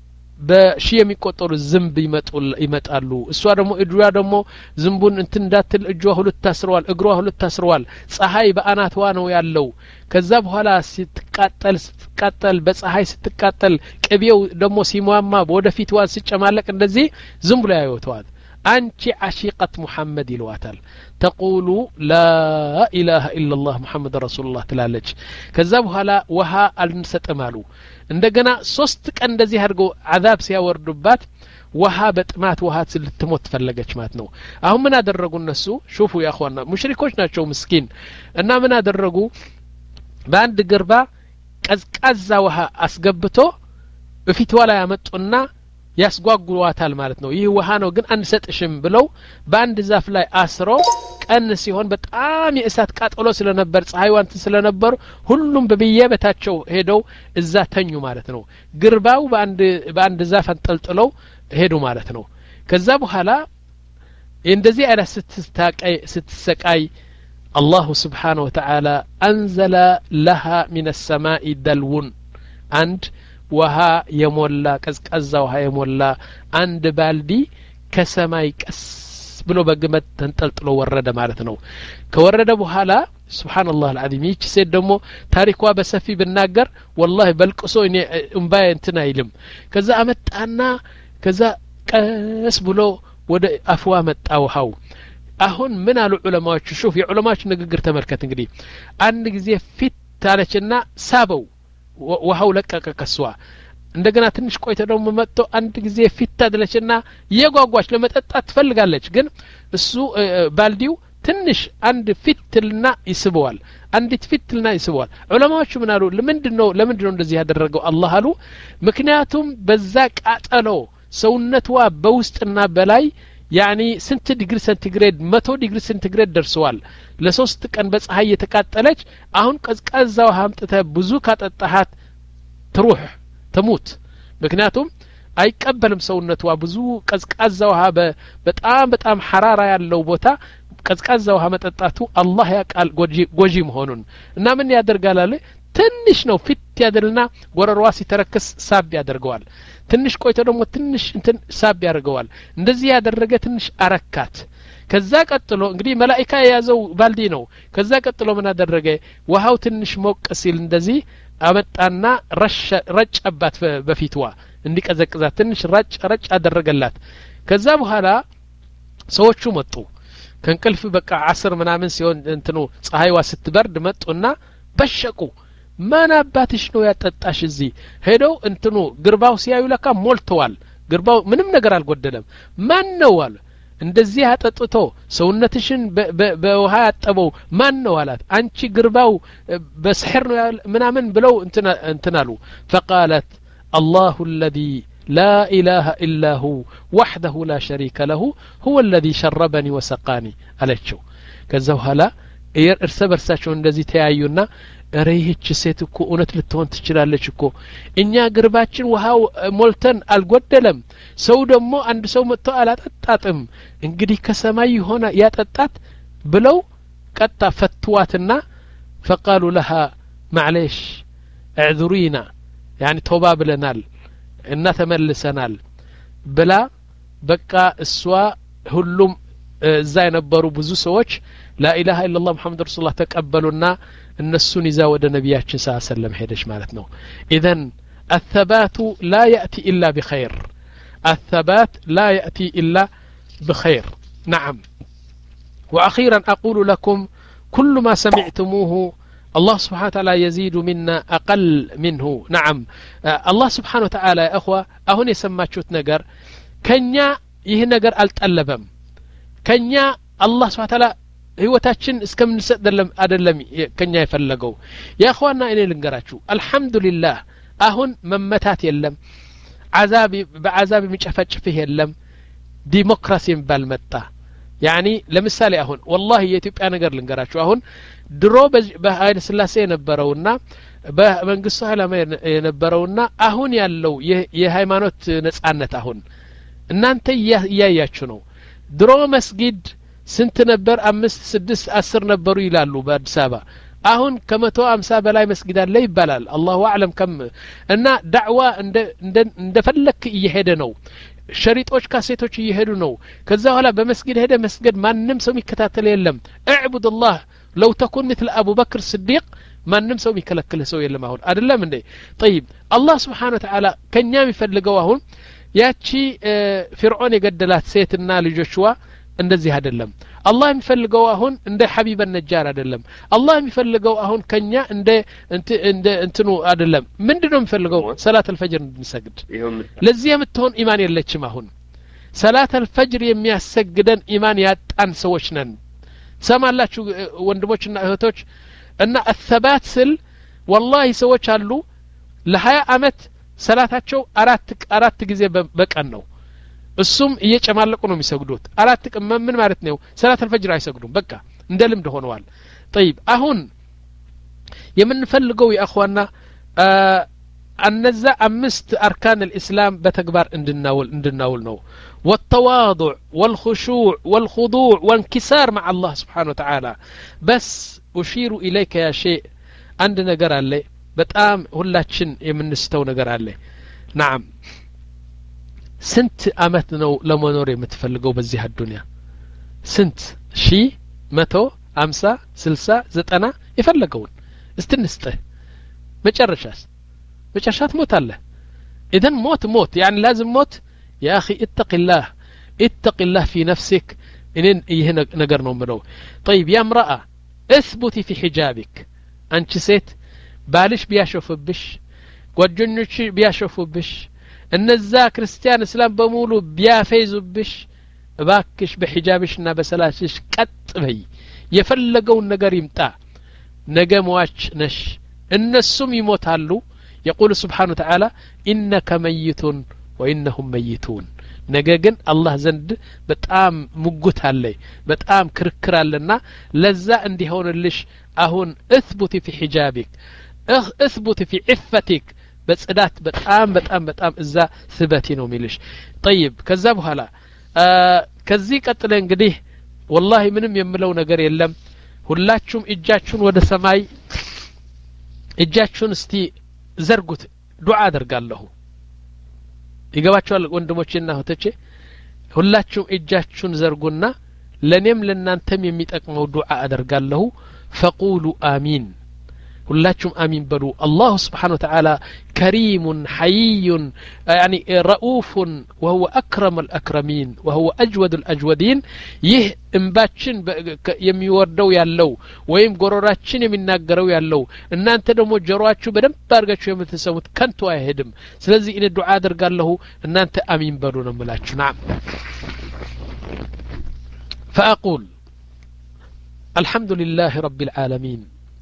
በሺ የሚቆጠሩ ዝንብ ይመጣሉ እሷ ደግሞ እድሯ ደግሞ ዝንቡን እንትን እንዳትል እጇ ሁለት ታስረዋል እግሯ ሁለት ታስረዋል ፀሐይ በአናትዋ ነው ያለው ከዛ በኋላ ስትቃጠል ስትቃጠል በፀሐይ ስትቃጠል ቅቤው ደግሞ ሲሟማ ወደፊት ዋን ሲጨማለቅ እንደዚህ ዝም ብሎ ያዩታል አንቺ عشيقة محمد ይሏታል تقول لا اله الا الله محمد رسول الله ትላለች ከዛ በኋላ ውሃ አልንሰጥማሉ እንደገና ሶስት ቀን እንደዚህ አድርጎ አዛብ ሲያወርዱባት ውሃ በጥማት ውሃ ልትሞት ፈለገች ማለት ነው አሁን ምን አደረጉ እነሱ ሹፉ ያ اخوانا ሙሽሪኮች ናቸው ምስኪን እና ምን አደረጉ በአንድ ግርባ ቀዝቃዛ ውሃ አስገብቶ በፊትዋ ላይ ያመጡና ያስጓጉዋታል ማለት ነው ይህ ውሃ ነው ግን አንሰጥሽም ብለው በአንድ ዛፍ ላይ አስሮ ቀን ሲሆን በጣም የእሳት ቃጠሎ ስለነበር ፀሐይዋን ስለነበር ሁሉም በበየበታቸው ሄደው እዛ ተኙ ማለት ነው ግርባው በአንድ በአንድ ዛፍ አንጠልጥለው ሄዱ ማለት ነው ከዛ በኋላ እንደዚህ አይነት ስትስታቀይ ስትሰቃይ الله سبحانه وتعالى أنزل لها من السماء دلو عند وها يمولا كزكزا وها يمولا عند بالدي كسماي كس ብሎ በግመት ተንጠልጥሎ ወረደ ማለት ነው ከወረደ በኋላ سبحان الله العظيم ይች ሴት ደግሞ ታሪኳ በሰፊ ብናገር والله በልቅሶ እኔ እንባዬ እንትን አይልም ከዛ አመጣና ከዛ ቀስ ብሎ ወደ አፍዋ መጣ ውሃው አሁን ምን አሉ ዑለማዎች ሹፍ የዑለማዎች ንግግር ተመልከት እንግዲህ አንድ ጊዜ ፊት ታለችና ሳበው ውሃው ለቀቀ ከሷ እንደገና ትንሽ ቆይተ ደግሞ መጥቶ አንድ ጊዜ ፊት ታደለችና የጓጓች ለመጠጣት ትፈልጋለች ግን እሱ ባልዲው ትንሽ አንድ ፊትልና ይስበዋል አንዲት ፊትልና ይስበዋል ዑለማዎች ምን አሉ ለምንድነው ለምንድነው እንደዚህ ያደረገው አላህ አሉ ምክንያቱም በዛ ቃጠሎ ሰውነቷ በውስጥና በላይ ያኒ ስንት ዲግሪ ሴንቲግሬድ መቶ ዲግሪ ሴንቲግሬድ ደርሰዋል ለሶስት ቀን በፀሐይ የተቃጠለች አሁን ቀዝቃዛው አምጥተ ብዙ ካጠጣሃት ትሩህ ተሙት ምክንያቱም አይቀበልም ሰውነቷ ብዙ ቀዝቃዛ ውሃ በጣም በጣም ሐራራ ያለው ቦታ ቀዝቃዛ ውሃ መጠጣቱ አላህ ያቃል ጎጂ ጎጂ መሆኑን እና ምን ያደርጋል አለ ትንሽ ነው ፊት ያደልና ጎረሯ ሲተረክስ ሳብ ያደርገዋል ትንሽ ቆይቶ ደግሞ ትንሽ እንትን ሳብ ያደርገዋል እንደዚህ ያደረገ ትንሽ አረካት ከዛ ቀጥሎ እንግዲህ መላእክት የያዘው ባልዲ ነው ከዛ ቀጥሎ ምን አደረገ ውሃው ትንሽ ሞቅ ሲል እንደዚህ አመጣና ረሽ ረጨባት በፊትዋ እንዲቀዘቅዛት ትንሽ ረጭ ረጭ አደረገላት ከዛ በኋላ ሰዎቹ መጡ ከንቅልፍ በቃ አስር ምናምን ሲሆን እንትኑ ፀሐይዋ ስትበርድ መጡና በሸቁ ማን አባትሽ ነው ያጠጣሽ እዚህ ሄደው እንትኑ ግርባው ሲያዩ ለካ ሞልተዋል ግርባው ምንም ነገር አልጎደለም ማን ነው አለ እንደዚህ አጠጥቶ ሰውነትሽን በውሃ ያጠበው ማን ነው አላት አንቺ ግርባው በስሕር ነው ምናምን ብለው እንትና እንትናሉ فقالت الله الذي لا إله إلا هو وحده لا شريك له هو الذي شربني وسقاني አለችው ከዛ በኋላ እርስ በርሳቸው እንደዚህ ተያዩና ረይህች ሴት እኮ እውነት ልትሆን ትችላለች እኮ እኛ ግርባችን ውሃው ሞልተን አልጎደለም ሰው ደግሞ አንድ ሰው መጥቶ አላጠጣጥም እንግዲህ ከሰማይ ሆነ ያጠጣት ብለው ቀጣ ፈትዋትና فقالوا لها معلش اعذرينا يعني توبه ብለናል እና ተመልሰናል ብላ በቃ እሷ ሁሉም እዛ የነበሩ ብዙ ሰዎች لا اله الا الله محمد رسول الله ተቀበሉና እነሱን ይዛ ወደ ነብያችን ሰለላሁ ዐለይሂ ወሰለም ሄደች ማለት ነው اذن الثبات لا ياتي الا بخير الثبات لا ياتي الا بخير نعم واخيرا اقول لكم كل ما سمعتموه الله سبحانه وتعالى يزيد منا اقل منه نعم الله سبحانه وتعالى يا اخوه አሁን የሰማችሁት ነገር ከኛ ይህ ነገር አልጠለበም ከኛ الله سبحانه وتعالى ህይወታችን እስከምንሰጥ ደለም አይደለም ከኛ የፈለገው ያ اخوانا እኔ ልንገራችሁ አልহামዱሊላህ አሁን መመታት የለም عذاب بعذاب የሚጨፈጭፍህ የለም ዲሞክራሲ የሚባል መጣ يعني ለምሳሌ አሁን والله የኢትዮጵያ ነገር ልንገራችሁ አሁን ድሮ በኃይለ ሥላሴ የነበረውና በመንግስቱ ኃይለማ የነበረውና አሁን ያለው የሃይማኖት ነጻነት አሁን እናንተ ያያያችሁ ነው ድሮ መስጊድ ስንት ነበር አምስት ስድስት አስር ነበሩ ይላሉ በአዲስ አበባ አሁን ከመቶ ሃምሳ በላይ መስጊድ አለ ይባላል አላሁ አዕለም ከም እና ዳዕዋ እንደ እንደፈለክ እየሄደ ነው ሸሪጦች ካሴቶች እየሄዱ ነው ከዛ በኋላ በመስጊድ ሄደ መስጊድ ማንንም ሰው የሚከታተል የለም اعبد الله لو تكون مثل ابو بكر الصديق ማንንም ሰው የሚከለክል ሰው የለም አሁን አይደለም እንዴ طيب الله سبحانه وتعالى ከኛ የሚፈልገው አሁን ያቺ ፍርዖን የገደላት ሴትና ልጆችዋ እንደዚህ አይደለም አላህ የሚፈልገው አሁን እንደ ሐቢብ ነጃር አይደለም አላህ የሚፈልገው አሁን ከኛ እንደ እንደ እንትኑ አይደለም ምንድነው የሚፈልገው ሰላት አልፈጅር እንድንሰግድ ለዚህ የምትሆን ኢማን የለችም አሁን ሰላት አልፈጅር የሚያሰግደን ኢማን ያጣን ሰዎች ነን ሰማላችሁ ወንድሞችና እህቶች እና الثبات ስል والله ሰዎች አሉ ለ20 አመት ሰላታቸው አራት አራት ጊዜ በቀን ነው እሱም እየጨማለቁ ነው የሚሰግዱት አራት ቀን ምን ማለት ነው ሰላት አልፈጅር አይሰግዱም በቃ እንደ ልምድ ሆነዋል طيب አሁን የምንፈልገው ያخوانا እነዛ አምስት አርካን الاسلام በተግባር እንድናውል እንድናውል ነው والتواضع والخشوع والخضوع والانكسار مع الله سبحانه وتعالى بس اشير اليك يا شيء አንድ ነገር አለ በጣም ሁላችን የምንስተው ነገር አለ نعم ስንት አመት ነው ለመኖር የምትፈልገው በዚህ አዱንያ ስንት ሺ መቶ ሃምሳ ስልሳ ዘጠና የፈለገውን እስትንስተ መጨረሻስ መጨረሻት ሞት አለ اذا موت موت يعني لازم موت يا اخي اتق الله اتق الله في نفسك انن ይሄ ነገር ነው ምለው طيب يا امراه اثبتي في حجابك አንቺ ሴት ባልሽ ቢያሾፍብሽ ጓደኞች ቢያሾፉብሽ እነዛ ክርስቲያን እስላም በሙሉ ቢያፈይዙብሽ እባክሽ በሂጃብሽና በሰላትሽ ቀጥ በይ የፈለገው ነገር ይምጣ ነገ ሟች ነሽ እነሱም ይሞታሉ يقول سبحانه وتعالى انك ميت وانهم ميتون ነገ ግን አላህ ዘንድ በጣም ሙጉት አለ በጣም ክርክር አለና ለዛ እንዲሆንልሽ አሁን اثبتي في حجابك اثبتي في عفتك በጽዳት በጣም በጣም በጣም እዛ ስበቲ ነው ሚልሽ طيب ከዛ በኋላ ከዚህ ቀጥለ እንግዲህ والله ምንም የምለው ነገር የለም ሁላችሁም እጃችሁን ወደ ሰማይ እጃችሁን እስቲ ዘርጉት ዱዓ አደርጋለሁ ይገባችኋል ወንድሞቼና እህቶቼ ሁላችሁም እጃችሁን ዘርጉና ለኔም ለናንተም የሚጠቅመው ዱዓ አደርጋለሁ ፈቁሉ አሚን ሁላችሁም አሚን በሉ አላህ Subhanahu Wa Ta'ala كريم حيي يعني رؤوف وهو أكرم الأكرمين وهو أجود الأجودين ይህ እንባችን የሚወርደው ያለው ወይም ጎሮራችን የሚናገረው ያለው እናንተ ደግሞ ጆሮአችሁ በደንብ አድርጋችሁ የምትሰሙት ከንቱ አይሄድም ስለዚህ እኔ ዱዓ አደርጋለሁ እናንተ አሚን በሉ ነው የምላችሁ نعم فأقول الحمد لله رب العالمين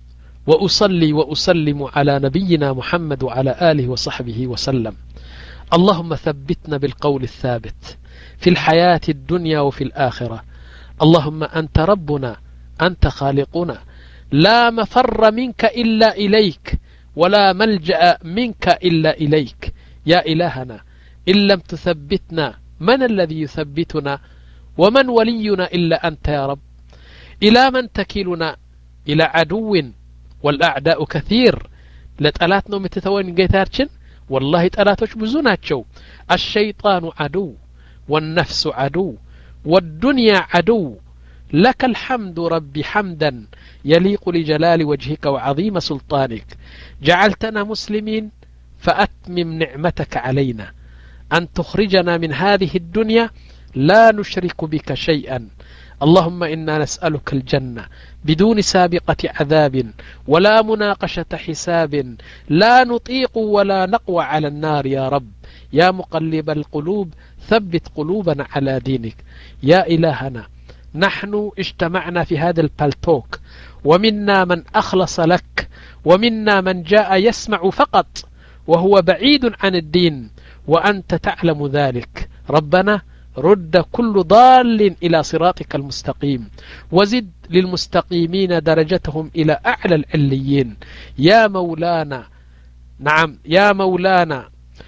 وأصلي وأسلم على نبينا محمد وعلى آله وصحبه وسلم اللهم ثبتنا بالقول الثابت في الحياة الدنيا وفي الآخرة اللهم أنت ربنا أنت خالقنا لا مفر منك إلا إليك ولا ملجأ منك إلا إليك يا إلهنا إن لم تثبتنا من الذي يثبتنا ومن ولينا إلا أنت يا رب إلى من تكلنا إلى عدو والأعداء كثير لتألاتنا متتوين قيتارشن والله تألاتوش بزوناتشو الشيطان عدو والنفس عدو والدنيا عدو لك الحمد ربي حمدا يليق لجلال وجهك وعظيم سلطانك جعلتنا مسلمين فأتمم نعمتك علينا أن تخرجنا من هذه الدنيا لا نشرك بك شيئا اللهم إنا نسألك الجنة بدون سابقة عذاب ولا مناقشة حساب لا نطيق ولا نقوى على النار يا رب يا مقلب القلوب ثبت قلوبنا على دينك يا إلهنا نحن اجتمعنا في هذا البالتوك ومنا من أخلص لك ومنا من جاء يسمع فقط وهو بعيد عن الدين وأنت تعلم ذلك ربنا رد كل ضال إلى صراطك المستقيم وزد للمستقيمين درجتهم إلى أعلى العليين يا مولانا نعم يا مولانا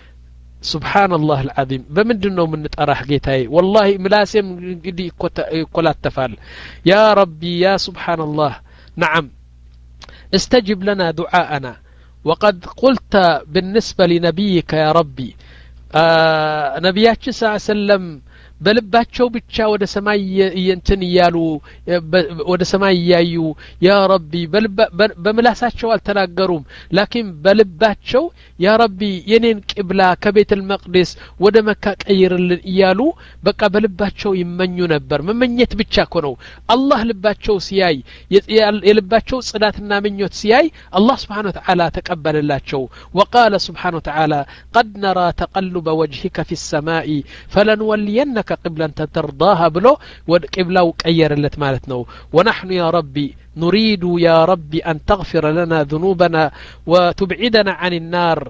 سبحان الله العظيم بمدنو من نتأرح قيتاي والله ملاسم قدي كولات تفعل يا ربي يا سبحان الله نعم استجب لنا دعاءنا وقد قلت بالنسبة لنبيك يا ربي آه نبياتش صلى الله عليه وسلم በልባቸው ብቻ ወደ ሰማይ እንትን ይያሉ ወደ ሰማይ ያዩ ያ ረቢ በመላሳቸው አልተናገሩም ላኪን በልባቸው ያ ረቢ የኔን ቂብላ ከቤተል መቅደስ ወደ መካ ቀይርልን ይያሉ በቃ በልባቸው ይመኙ ነበር መመኘት ብቻ ነው አላህ ልባቸው ሲያይ የልባቸው ጽዳትና ምኞት ሲያይ አላህ Subhanahu Wa Ta'ala ተቀበለላቸው وقال سبحانه وتعالى قد نرى تقلب وجهك في السماء فلنولينك قبلا ترضاها بلو وقبلو قير لت مالتنا ونحن يا ربي نريد يا ربي أن تغفر لنا ذنوبنا وتبعدنا عن النار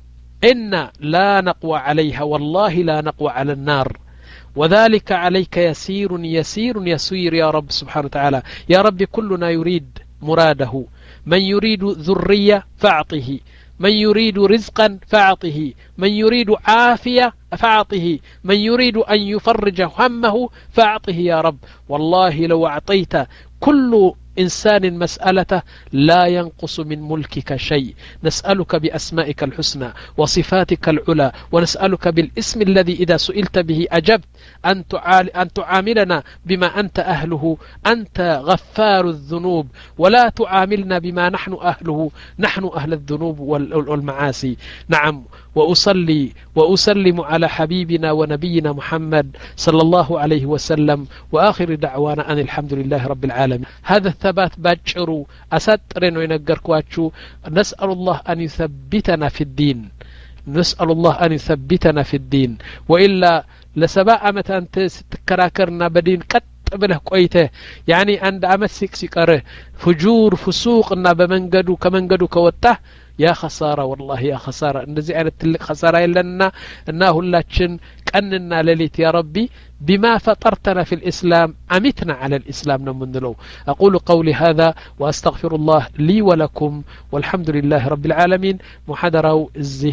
إن لا نقوى عليها والله لا نقوى على النار وذلك عليك يسير يسير يسير يا رب سبحانه وتعالى يا ربي كلنا يريد مراده من يريد ذرية فاعطه من يريد رزقا فاعطه من يريد عافية فاعطه من يريد أن يفرج همه فاعطه يا رب والله لو أعطيت كل إنسان مسألته لا ينقص من ملكك شيء نسألك بأسمائك الحسنى وصفاتك العلى ونسألك بالاسم الذي إذا سئلت به أجبت أن, أن تعاملنا بما أنت أهله أنت غفار الذنوب ولا تعاملنا بما نحن أهله نحن أهل الذنوب والمعاصي نعم وأصلي وأسلم على حبيبنا ونبينا محمد صلى الله عليه وسلم وآخر دعوانا أن الحمد لله رب العالمين هذا الثبات باجروا أسطرين وينقركواتشو نسأل الله أن يثبتنا في الدين نسأل الله أن يثبتنا في الدين وإلا لسباء متى أنت ستكراكرنا بدين كت بله قويته يعني عند أمسك سكره فجور فسوقنا بمنقدو كمنقدو كوته يا خسارة والله يا خسارة نزي أنا تلك خسارة لنا إنه لاتشن كأننا لليت يا ربي بما فطرتنا في الإسلام أمتنا على الإسلام نمن له أقول قولي هذا وأستغفر الله لي ولكم والحمد لله رب العالمين محاضرة الزي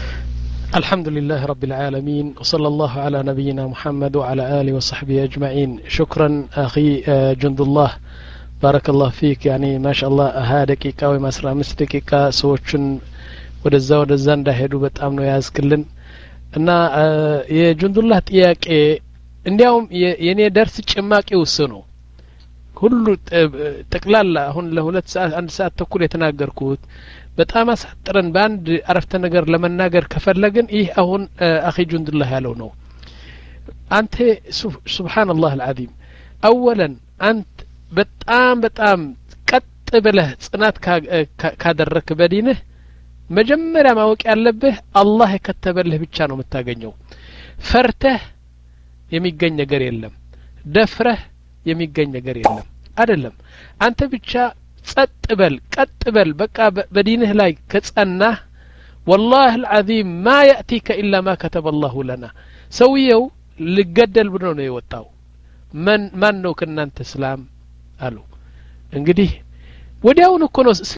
الحمد لله رب العالمين وصلى الله على نبينا محمد وعلى آله وصحبه أجمعين شكرا أخي جند الله بارك الله فيك يعني ما شاء الله ها دقيقة وما سرى مس دقيقة سوتشن ወደዛ ወደዛ እንዳይሄዱ በጣም ነው ያዝክልን እና የጁንዱላህ ጥያቄ እንዲያውም የኔ ደርስ ጭማቂ ውስ ነው ሁሉ ጠቅላላ አሁን ለሁለት ሰዓት አንድ ሰዓት ተኩል የተናገርኩት በጣም አሳጥረን በአንድ አረፍተ ነገር ለመናገር ከፈለግን ይህ አሁን አኺ ጁንዱላህ ያለው ነው አንተ ሱብሃንአላህ አልዓዚም አወለን አንተ በጣም በጣም ቀጥ ብለህ ጽናት ካደረክ በዲንህ መጀመሪያ ማወቅ ያለብህ አላህ የከተበልህ ብቻ ነው የምታገኘው ፈርተህ የሚገኝ ነገር የለም ደፍረህ የሚገኝ ነገር የለም አይደለም አንተ ብቻ ጸጥ በል ቀጥ በል በቃ በዲንህ ላይ ከጸናህ والله العظيم ما يأتيك إلا ما كتب الله لنا ሰውየው ልገደል ብሎ ነው የወጣው ማን ማን ነው ከናንተ እስላም አሉ እንግዲህ ወዲያውኑ እኮ ነው